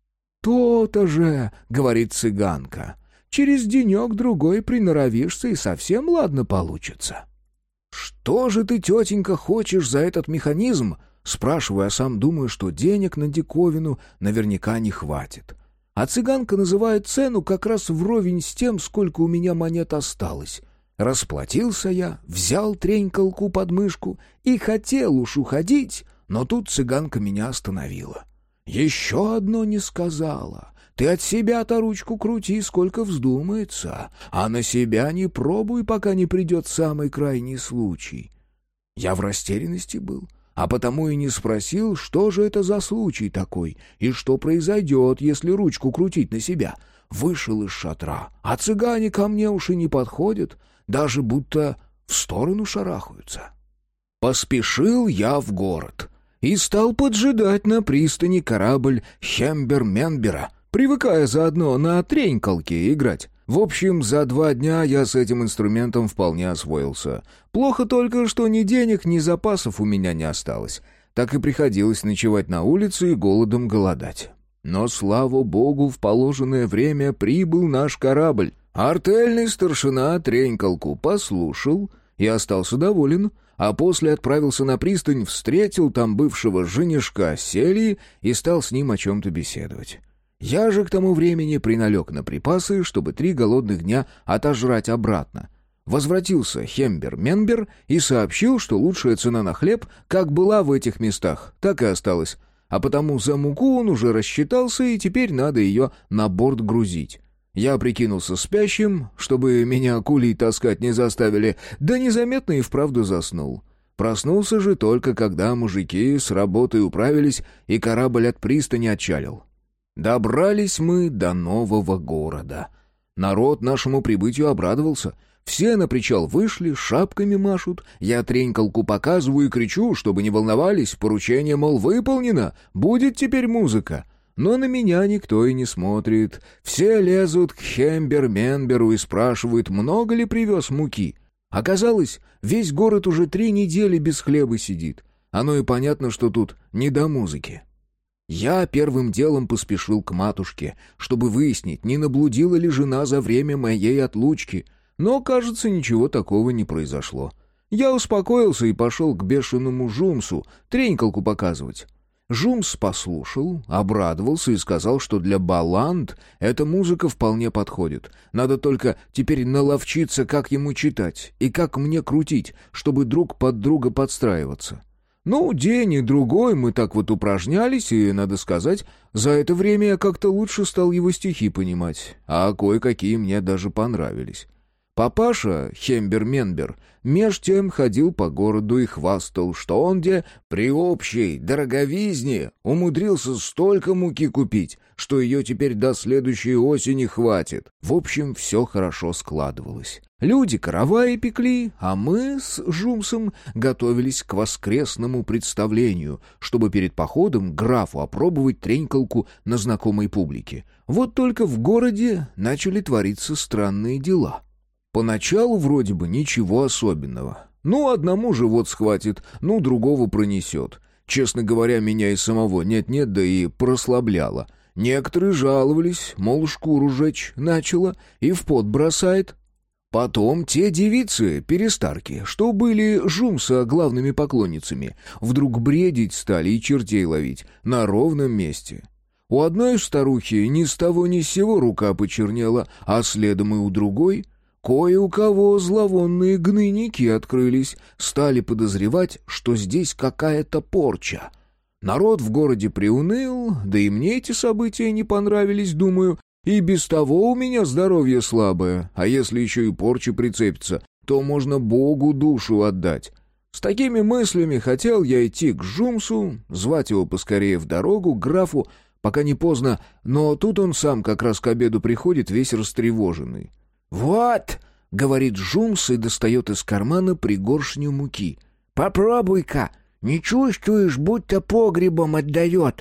«То-то же, — говорит цыганка, — через денек-другой приноровишься, и совсем ладно получится». «Что же ты, тетенька, хочешь за этот механизм?» Спрашиваю, а сам думаю, что денег на диковину наверняка не хватит. А цыганка называет цену как раз вровень с тем, сколько у меня монет осталось. Расплатился я, взял тренькалку под мышку и хотел уж уходить, но тут цыганка меня остановила. «Еще одно не сказала. Ты от себя-то ручку крути, сколько вздумается, а на себя не пробуй, пока не придет самый крайний случай». Я в растерянности был, а потому и не спросил, что же это за случай такой, и что произойдет, если ручку крутить на себя. Вышел из шатра, а цыгане ко мне уж и не подходят, даже будто в сторону шарахаются. Поспешил я в город и стал поджидать на пристани корабль Хембер-Менбера, привыкая заодно на тренькалке играть. В общем, за 2 дня я с этим инструментом вполне освоился. Плохо только, что ни денег, ни запасов у меня не осталось. Так и приходилось ночевать на улице и голодом голодать. Но, слава богу, в положенное время прибыл наш корабль. Артельный старшина тренькалку послушал и остался доволен, а после отправился на пристань, встретил там бывшего женишка Селии и стал с ним о чем-то беседовать. Я же к тому времени приналег на припасы, чтобы 3 голодных дня отожрать обратно. Возвратился Хембер-Менбер и сообщил, что лучшая цена на хлеб как была в этих местах, так и осталась. а потому за муку он уже рассчитался, и теперь надо ее на борт грузить. Я прикинулся спящим, чтобы меня кулей таскать не заставили, да незаметно и вправду заснул. Проснулся же только, когда мужики с работой управились, и корабль от пристани отчалил. Добрались мы до нового города. Народ нашему прибытию обрадовался. Все на причал вышли, шапками машут. Я тренькалку показываю и кричу, чтобы не волновались. Поручение, мол, выполнено. Будет теперь музыка. Но на меня никто и не смотрит. Все лезут к Хембер-Менберу и спрашивают, много ли привез муки. Оказалось, весь город уже 3 недели без хлеба сидит. Оно и понятно, что тут не до музыки. Я первым делом поспешил к матушке, чтобы выяснить, не наблудила ли жена за время моей отлучки. Но, кажется, ничего такого не произошло. Я успокоился и пошел к бешеному Жумсу тренькалку показывать. Жумс послушал, обрадовался и сказал, что для балланд эта музыка вполне подходит. Надо только теперь наловчиться, как ему читать и как мне крутить, чтобы друг под друга подстраиваться. Ну, день и другой мы так вот упражнялись, и, надо сказать, за это время я как-то лучше стал его стихи понимать, а кое-какие мне даже понравились. Папаша, Хембер-Менбер, меж тем ходил по городу и хвастал, что он где при общей дороговизне умудрился столько муки купить, что ее теперь до следующей осени хватит. В общем, все хорошо складывалось. Люди караваи пекли, а мы с Жумсом готовились к воскресному представлению, чтобы перед походом к графу опробовать тренькалку на знакомой публике. Вот только в городе начали твориться странные дела. Поначалу вроде бы ничего особенного. Ну, одному живот схватит, ну, другого пронесет. Честно говоря, меня и самого нет-нет, да и прослабляло. Некоторые жаловались, мол, шкуру жечь начала и в пот бросает. Потом те девицы, перестарки, что были Жумса главными поклонницами, вдруг бредить стали и чертей ловить на ровном месте. У одной старухи ни с того ни с сего рука почернела, а следом и у другой... Кое у кого зловонные гнойники открылись, стали подозревать, что здесь какая-то порча. Народ в городе приуныл, да и мне эти события не понравились, думаю, и без того у меня здоровье слабое, а если еще и порча прицепится, то можно Богу душу отдать. С такими мыслями хотел я идти к Жумсу, звать его поскорее в дорогу, к графу, пока не поздно, но тут он сам как раз к обеду приходит, весь растревоженный. «Вот», — говорит Жумс и достает из кармана пригоршню муки. «Попробуй-ка, не чувствуешь, будто погребом отдает?»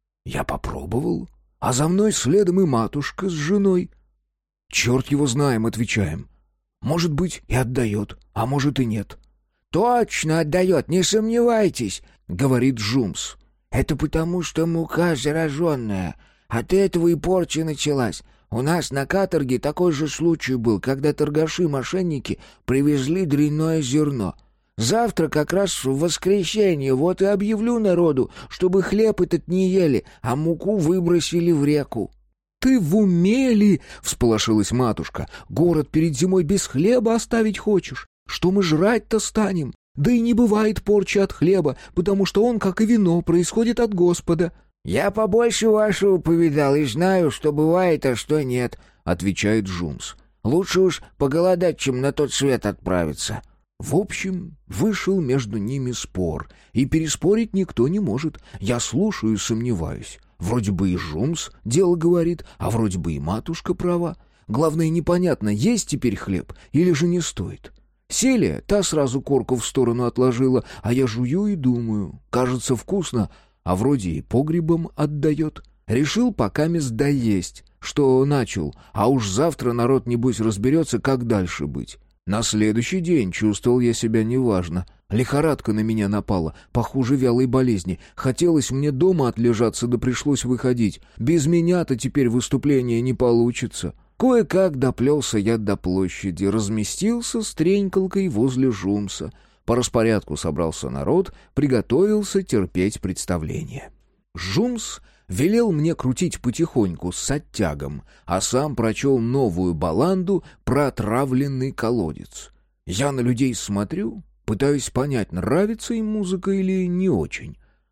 Я попробовал, а за мной следом и матушка с женой. «Черт его знаем», — отвечаем. «Может быть, и отдает, а может и нет». «Точно отдает, не сомневайтесь», — говорит Жумс. «Это потому, что мука зараженная, от этого и порча началась». У нас на каторге такой же случай был, когда торгаши-мошенники привезли дрянное зерно. Завтра как раз в воскресенье, вот и объявлю народу, чтобы хлеб этот не ели, а муку выбросили в реку». «Ты в уме ли?» — всполошилась матушка. «Город перед зимой без хлеба оставить хочешь? Что мы жрать-то станем? Да и не бывает порчи от хлеба, потому что он, как и вино, происходит от Господа». «Я побольше вашего повидал и знаю, что бывает, а что нет», — отвечает Жумс. «Лучше уж поголодать, чем на тот свет отправиться». В общем, вышел между ними спор, и переспорить никто не может. Я слушаю и сомневаюсь. Вроде бы и Жумс дело говорит, а вроде бы и матушка права. Главное, непонятно, есть теперь хлеб или же не стоит. Селия, та сразу корку в сторону отложила, а я жую и думаю. Кажется, вкусно, а вроде и погребом отдает. Решил покамест доесть, что начал, а уж завтра народ, небось, разберется, как дальше быть. На следующий день чувствовал я себя неважно. Лихорадка на меня напала, похуже вялой болезни. Хотелось мне дома отлежаться, да пришлось выходить. Без меня-то теперь выступление не получится. Кое-как доплелся я до площади, разместился с тренькалкой возле Жумса. По распорядку собрался народ, приготовился терпеть представление. Жумс велел мне крутить потихоньку с оттягом, а сам прочел новую баланду про отравленный колодец. Я на людей смотрю, пытаюсь понять, нравится им музыка или не очень.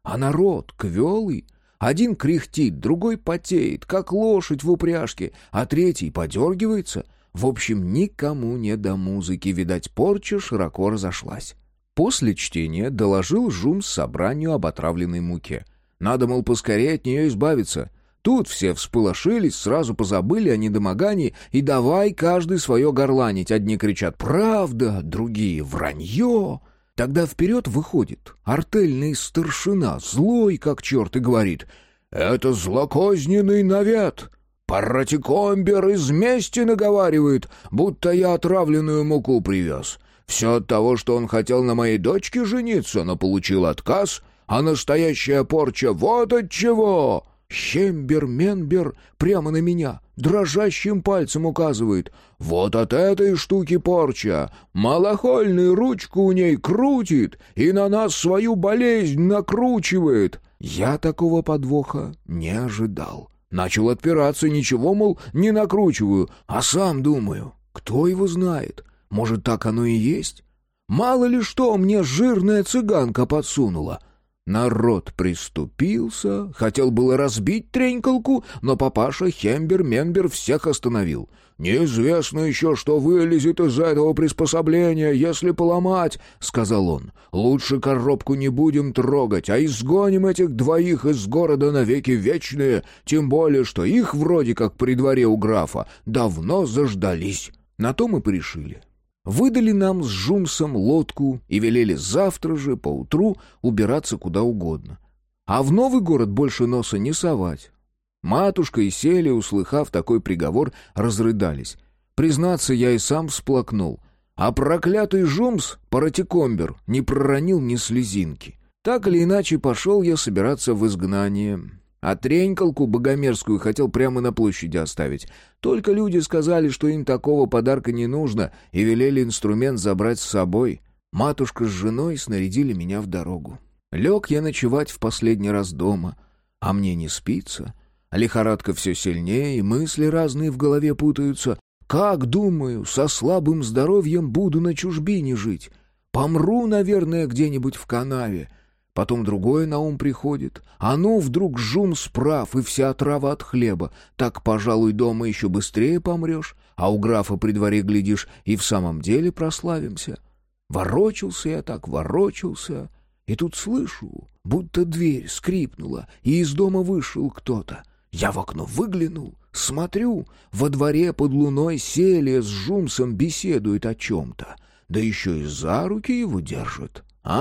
А народ квелый. Один кряхтит, другой потеет, как лошадь в упряжке, а третий подергивается. В общем, никому не до музыки, видать, порча широко разошлась. После чтения доложил Жумс собранию об отравленной муке. Надо, мол, поскорее от нее избавиться. Тут все всполошились, сразу позабыли о недомогании и давай каждый свое горланить. Одни кричат «правда», другие «вранье». Тогда вперед выходит артельный старшина, злой как черт, и говорит: «Это злокозненный навет. Паратикомбер из мести наговаривает, будто я отравленную муку привез. Все от того, что он хотел на моей дочке жениться, но получил отказ, а настоящая порча вот от чего». Хембер-менбер прямо на меня дрожащим пальцем указывает: «Вот от этой штуки порча. Малохольный ручку у ней крутит и на нас свою болезнь накручивает». Я такого подвоха не ожидал. Начал отпираться, ничего, мол, не накручиваю, а сам думаю, кто его знает, может, так оно и есть? Мало ли что мне жирная цыганка подсунула. Народ приступился, хотел было разбить тренькалку, но папаша Хембер-менбер всех остановил. «Неизвестно еще, что вылезет из этого приспособления, если поломать», — сказал он. «Лучше коробку не будем трогать, а изгоним этих двоих из города навеки вечные, тем более, что их вроде как при дворе у графа давно заждались». На то мы порешили. Выдали нам с Жумсом лодку и велели завтра же, поутру, убираться куда угодно. А в новый город больше носа не совать. Матушка и Селия, услыхав такой приговор, разрыдались. Признаться, я и сам всплакнул. А проклятый Жумс, паратикомбер, не проронил ни слезинки. Так или иначе, пошел я собираться в изгнание. А тренькалку богомерзкую хотел прямо на площади оставить. Только люди сказали, что им такого подарка не нужно, и велели инструмент забрать с собой. Матушка с женой снарядили меня в дорогу. Лег я ночевать в последний раз дома, а мне не спится. Лихорадка все сильнее, и мысли разные в голове путаются. Как, думаю, со слабым здоровьем буду на чужбине жить? Помру, наверное, где-нибудь в канаве. Потом другое на ум приходит. А ну, вдруг Жумс прав, и вся отрава от хлеба. Так, пожалуй, дома еще быстрее помрешь, а у графа при дворе, глядишь, и в самом деле прославимся. Ворочался я так, ворочался, и тут слышу, будто дверь скрипнула, и из дома вышел кто-то. Я в окно выглянул, смотрю, во дворе под луной Селия с Жумсом беседует о чем-то, да еще и за руки его держат.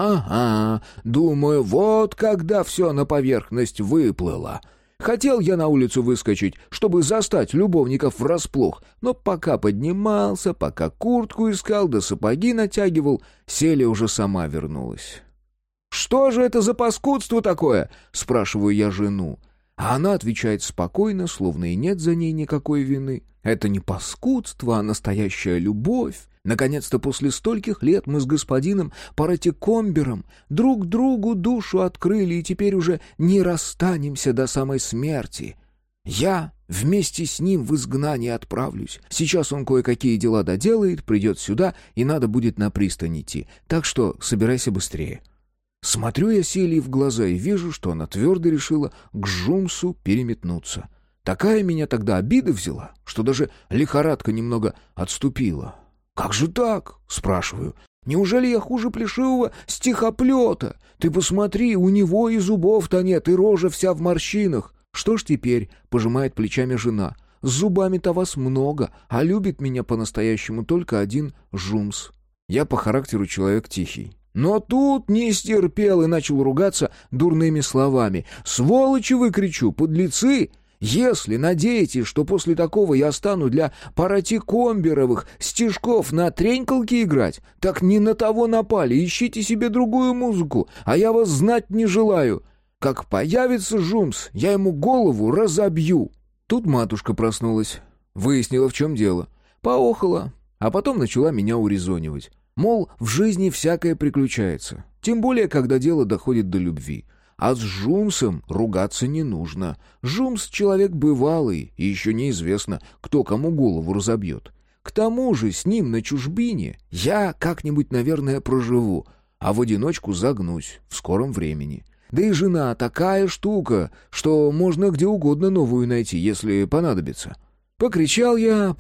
Ага, думаю, вот когда все на поверхность выплыло. Хотел я на улицу выскочить, чтобы застать любовников врасплох, но пока поднимался, пока куртку искал да сапоги натягивал, Селия уже сама вернулась. «Что же это за паскудство такое?» — спрашиваю я жену. А она отвечает спокойно, словно и нет за ней никакой вины. «Это не паскудство, а настоящая любовь. Наконец-то после стольких лет мы с господином Паратикомбером друг другу душу открыли и теперь уже не расстанемся до самой смерти. Я вместе с ним в изгнание отправлюсь. Сейчас он кое-какие дела доделает, придет сюда, и надо будет на пристань идти. Так что собирайся быстрее». Смотрю я Селии в глаза и вижу, что она твердо решила к Жумсу переметнуться. Такая меня тогда обида взяла, что даже лихорадка немного отступила. «Как же так?» — спрашиваю. «Неужели я хуже плешивого стихоплета? Ты посмотри, у него и зубов-то нет, и рожа вся в морщинах». «Что ж теперь?» — пожимает плечами жена. «С зубами-то вас много, а любит меня по-настоящему только один Жумс». Я по характеру человек тихий. Но тут не стерпел и начал ругаться дурными словами. «Сволочи вы, кричу, подлецы! Если надеетесь, что после такого я стану для Паратикомберовых стишков на тренькалке играть, так не на того напали, ищите себе другую музыку, а я вас знать не желаю. Как появится Жумс, я ему голову разобью». Тут матушка проснулась, выяснила, в чем дело, поохала, а потом начала меня урезонивать. Мол, в жизни всякое приключается, тем более, когда дело доходит до любви. А с Жумсом ругаться не нужно. Жумс человек бывалый, и еще неизвестно, кто кому голову разобьет. К тому же с ним на чужбине я как-нибудь, наверное, проживу, а в одиночку загнусь в скором времени. Да и жена такая штука, что можно где угодно новую найти, если понадобится. Покричал я,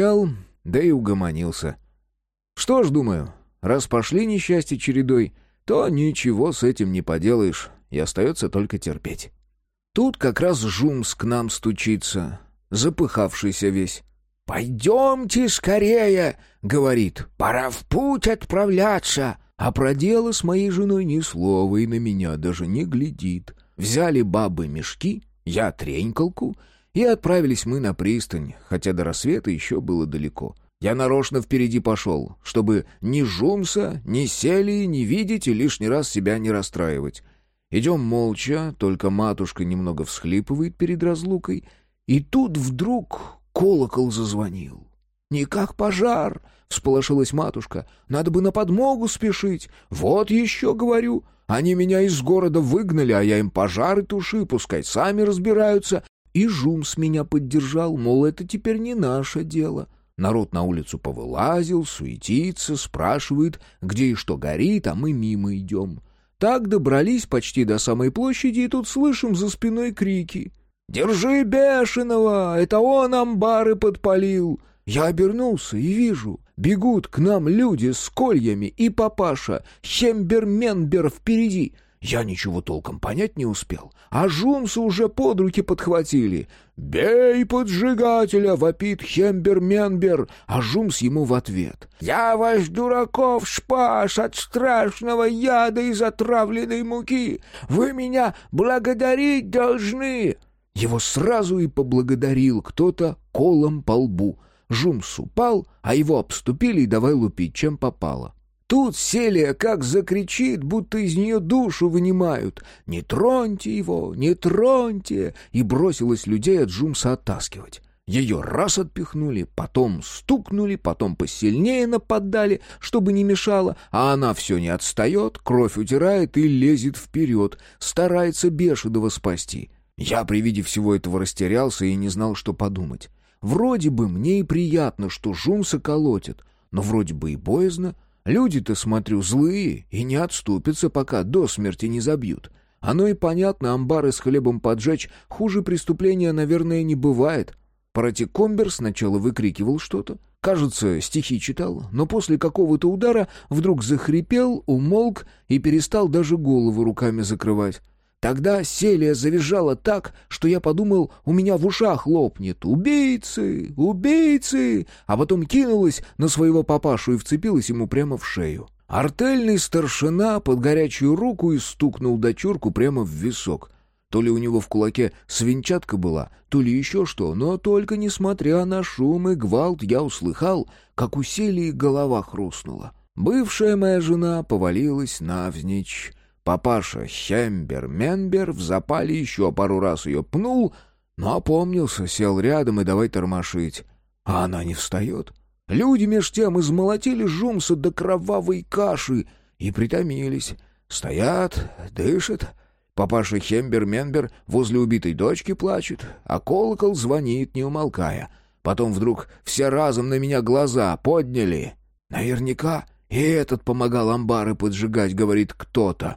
да и угомонился. Что ж, думаю, раз пошли несчастья чередой, то ничего с этим не поделаешь, и остается только терпеть. Тут как раз Жумс к нам стучится, запыхавшийся весь. «Пойдемте скорее!» — говорит. «Пора в путь отправляться!» А про дело с моей женой ни слова и на меня даже не глядит. Взяли бабы мешки, я тренькалку, и отправились мы на пристань, хотя до рассвета еще было далеко. Я нарочно впереди пошел, чтобы ни Жумса, ни Селии не видеть и лишний раз себя не расстраивать. Идем молча, только матушка немного всхлипывает перед разлукой, и тут вдруг колокол зазвонил. «Не как пожар!» — всполошилась матушка. «Надо бы на подмогу спешить. Вот еще, говорю. Они меня из города выгнали, а я им пожары туши, пускай сами разбираются». И Жумс меня поддержал, мол, это теперь не наше дело. Народ на улицу повылазил, суетится, спрашивает, где и что горит, а мы мимо идем. Так добрались почти до самой площади, и тут слышим за спиной крики. «Держи бешеного! Это он амбары подпалил!» Я обернулся и вижу, бегут к нам люди с кольями, и папаша Хембер-Менбер впереди. Я ничего толком понять не успел, а Жумса уже под руки подхватили. «Бей поджигателя!» — вопит Хембер-Менбер, а Жумс ему в ответ. «Я вас, дураков, спас от страшного яда из отравленной муки! Вы меня благодарить должны!» Его сразу и поблагодарил кто-то колом по лбу. Жумс упал, а его обступили и давай лупить, чем попало. Тут Селия как закричит, будто из нее душу вынимают. «Не троньте его, не троньте!» И бросилась людей от Жумса оттаскивать. Ее раз отпихнули, потом стукнули, потом посильнее нападали, чтобы не мешало, а она все не отстает, кровь утирает и лезет вперед, старается бешеного спасти. Я при виде всего этого растерялся и не знал, что подумать. Вроде бы мне и приятно, что Жумса колотят, но вроде бы и боязно. Люди-то, смотрю, злые и не отступятся, пока до смерти не забьют. Оно и понятно, амбары с хлебом поджечь хуже преступления, наверное, не бывает. Паратикомбер сначала выкрикивал что-то, кажется, стихи читал, но после какого-то удара вдруг захрипел, умолк и перестал даже голову руками закрывать. Тогда Селия завизжала так, что я подумал, у меня в ушах лопнет. «Убийцы! Убийцы!» А потом кинулась на своего папашу и вцепилась ему прямо в шею. Артельный старшина под горячую руку и стукнул дочурку прямо в висок. То ли у него в кулаке свинчатка была, то ли еще что, но только несмотря на шум и гвалт я услыхал, как у Селии голова хрустнула. Бывшая моя жена повалилась навзничь. Папаша Хембер-Менбер в запале еще пару раз ее пнул, но опомнился, сел рядом и давай тормошить. А она не встает. Люди меж тем измолотили Жумса до кровавой каши и притомились. Стоят, дышат. Папаша Хембер-Менбер возле убитой дочки плачет, а колокол звонит, не умолкая. Потом вдруг все разом на меня глаза подняли. Наверняка и этот помогал амбары поджигать, говорит кто-то.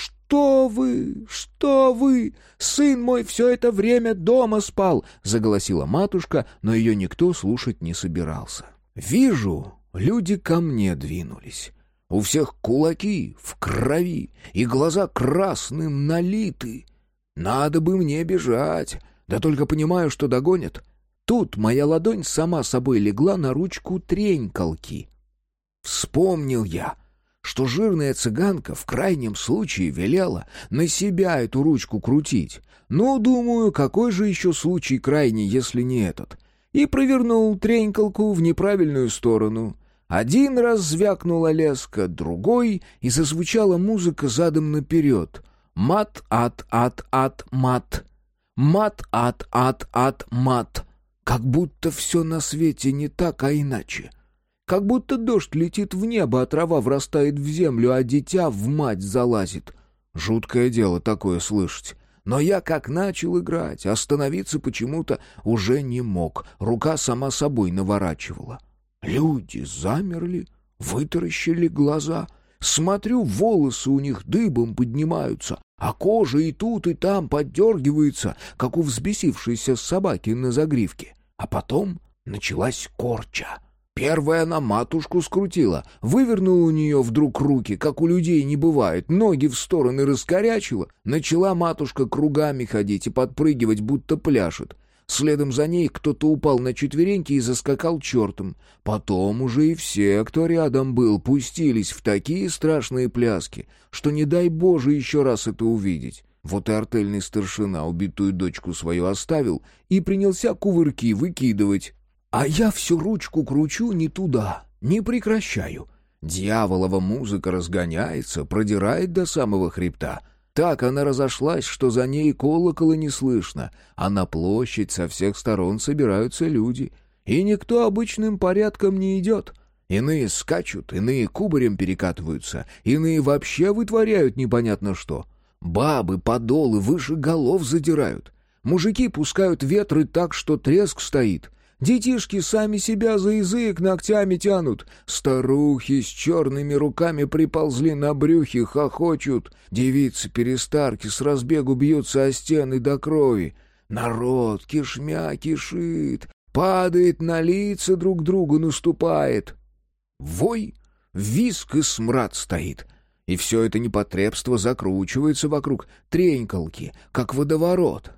«Что вы? Что вы? Сын мой все это время дома спал!» — заголосила матушка, но ее никто слушать не собирался. Вижу, люди ко мне двинулись. У всех кулаки в крови и глаза красным налиты. Надо бы мне бежать, да только понимаю, что догонят. Тут моя ладонь сама собой легла на ручку тренькалки. Вспомнил я, что жирная цыганка в крайнем случае велела на себя эту ручку крутить. Ну, думаю, какой же еще случай крайний, если не этот? И провернул тренькалку в неправильную сторону. Один раз звякнула леска, другой, и зазвучала музыка задом наперед. Мат-ат-ат-ат-мат. Мат-ат-ат-ат-мат. Как будто все на свете не так, а иначе. Как будто дождь летит в небо, а трава врастает в землю, а дитя в мать залазит. Жуткое дело такое слышать. Но я как начал играть, остановиться почему-то уже не мог. Рука сама собой наворачивала. Люди замерли, вытаращили глаза. Смотрю, волосы у них дыбом поднимаются, а кожа и тут, и там поддергивается, как у взбесившейся собаки на загривке. А потом началась корча. Первая на матушку скрутила, вывернула у нее вдруг руки, как у людей не бывает, ноги в стороны раскорячила. Начала матушка кругами ходить и подпрыгивать, будто пляшет. Следом за ней кто-то упал на четвереньки и заскакал чертом. Потом уже и все, кто рядом был, пустились в такие страшные пляски, что не дай Боже еще раз это увидеть. Вот и артельный старшина убитую дочку свою оставил и принялся кувырки выкидывать. А я всю ручку кручу не туда, не прекращаю. Дьяволова музыка разгоняется, продирает до самого хребта. Так она разошлась, что за ней колокола не слышно, а на площадь со всех сторон собираются люди. И никто обычным порядком не идет. Иные скачут, иные кубарем перекатываются, иные вообще вытворяют непонятно что. Бабы подолы выше голов задирают. Мужики пускают ветры так, что треск стоит. Детишки сами себя за язык ногтями тянут. Старухи с черными руками приползли на брюхе, хохочут. Девицы-перестарки с разбегу бьются о стены до крови. Народ кишмя кишит, падает на лица друг другу, наступает. Вой, визг и смрад стоит. И все это непотребство закручивается вокруг тренькалки, как водоворот.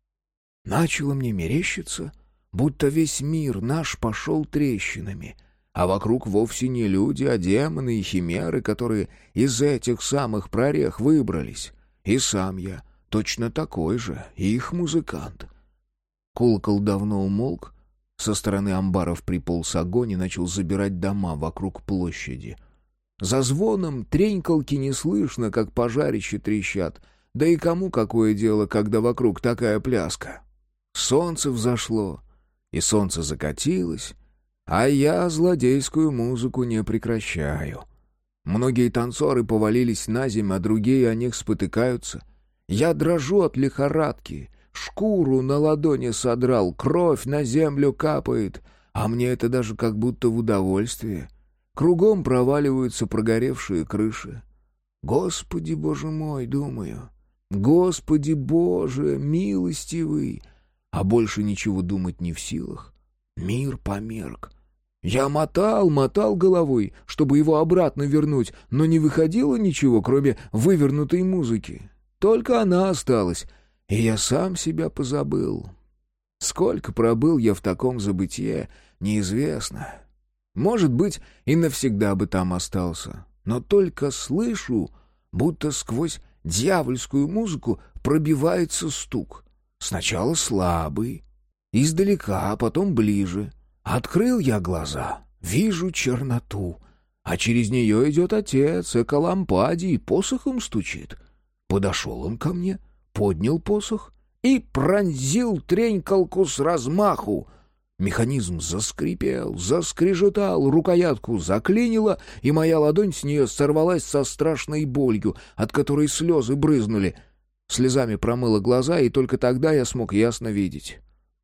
Начало мне мерещиться, будто весь мир наш пошел трещинами, а вокруг вовсе не люди, а демоны и химеры, которые из этих самых прорех выбрались. И сам я точно такой же, их музыкант. Колокол давно умолк, со стороны амбаров приполз огонь и начал забирать дома вокруг площади. За звоном тренькалки не слышно, как пожарища трещат, да и кому какое дело, когда вокруг такая пляска. Солнце взошло, и солнце закатилось, а я злодейскую музыку не прекращаю. Многие танцоры повалились на землю, а другие о них спотыкаются. Я дрожу от лихорадки, шкуру на ладони содрал, кровь на землю капает, а мне это даже как будто в удовольствие. Кругом проваливаются прогоревшие крыши. Господи, Боже мой, думаю, Господи Боже, милостивый, а больше ничего думать не в силах. Мир померк. Я мотал головой, чтобы его обратно вернуть, но не выходило ничего, кроме вывернутой музыки. Только она осталась, и я сам себя позабыл. Сколько пробыл я в таком забытье, неизвестно. Может быть, и навсегда бы там остался. Но только слышу, будто сквозь дьявольскую музыку пробивается стук. Сначала слабый, издалека, а потом ближе. Открыл я глаза, вижу черноту, а через нее идет отец, Эколампадий, и посохом стучит. Подошел он ко мне, поднял посох и пронзил тренькалку с размаху. Механизм заскрипел, заскрежетал, рукоятку заклинило, и моя ладонь с нее сорвалась со страшной болью, от которой слезы брызнули. Слезами промыла глаза, и только тогда я смог ясно видеть.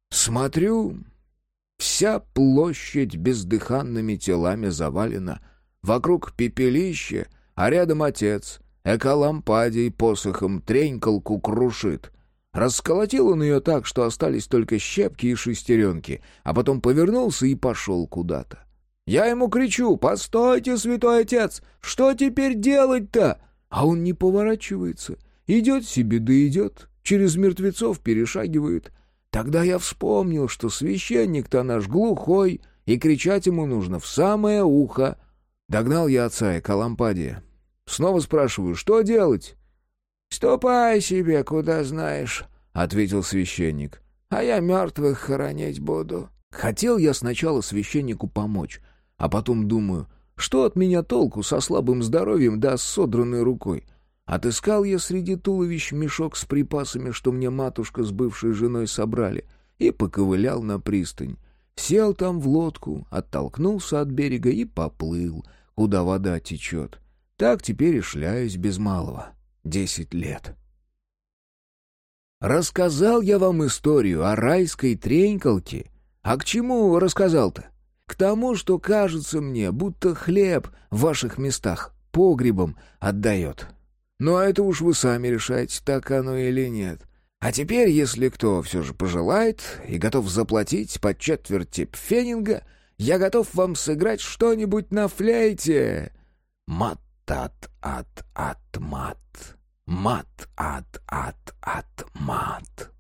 Смотрю, вся площадь бездыханными телами завалена. Вокруг пепелище, а рядом отец, Эколампадий, посохом тренькалку крушит. Расколотил он ее так, что остались только щепки и шестеренки, а потом повернулся и пошел куда-то. Я ему кричу: «Постойте, святой отец, что теперь делать-то?» А он не поворачивается, идет себе да идет, через мертвецов перешагивает. Тогда я вспомнил, что священник-то наш глухой, и кричать ему нужно в самое ухо. Догнал я отца Эколампадия. Снова спрашиваю: «Что делать?» «Ступай себе, куда знаешь», — ответил священник, «а я мертвых хоронить буду». Хотел я сначала священнику помочь, а потом думаю, что от меня толку со слабым здоровьем да с содранной рукой. Отыскал я среди туловищ мешок с припасами, что мне матушка с бывшей женой собрали, и поковылял на пристань. Сел там в лодку, оттолкнулся от берега и поплыл, куда вода течет. Так теперь и шляюсь без малого 10 лет. Рассказал я вам историю о райской тренькалке. А к чему рассказал-то? К тому, что кажется мне, будто хлеб в ваших местах погребом отдает. Но это уж вы сами решаете, так оно или нет. А теперь, если кто все же пожелает и готов заплатить по четверти пфенинга, я готов вам сыграть что-нибудь на флейте. Мат-ат-ат-ат-мат. Мат-ат-ат-ат-мат.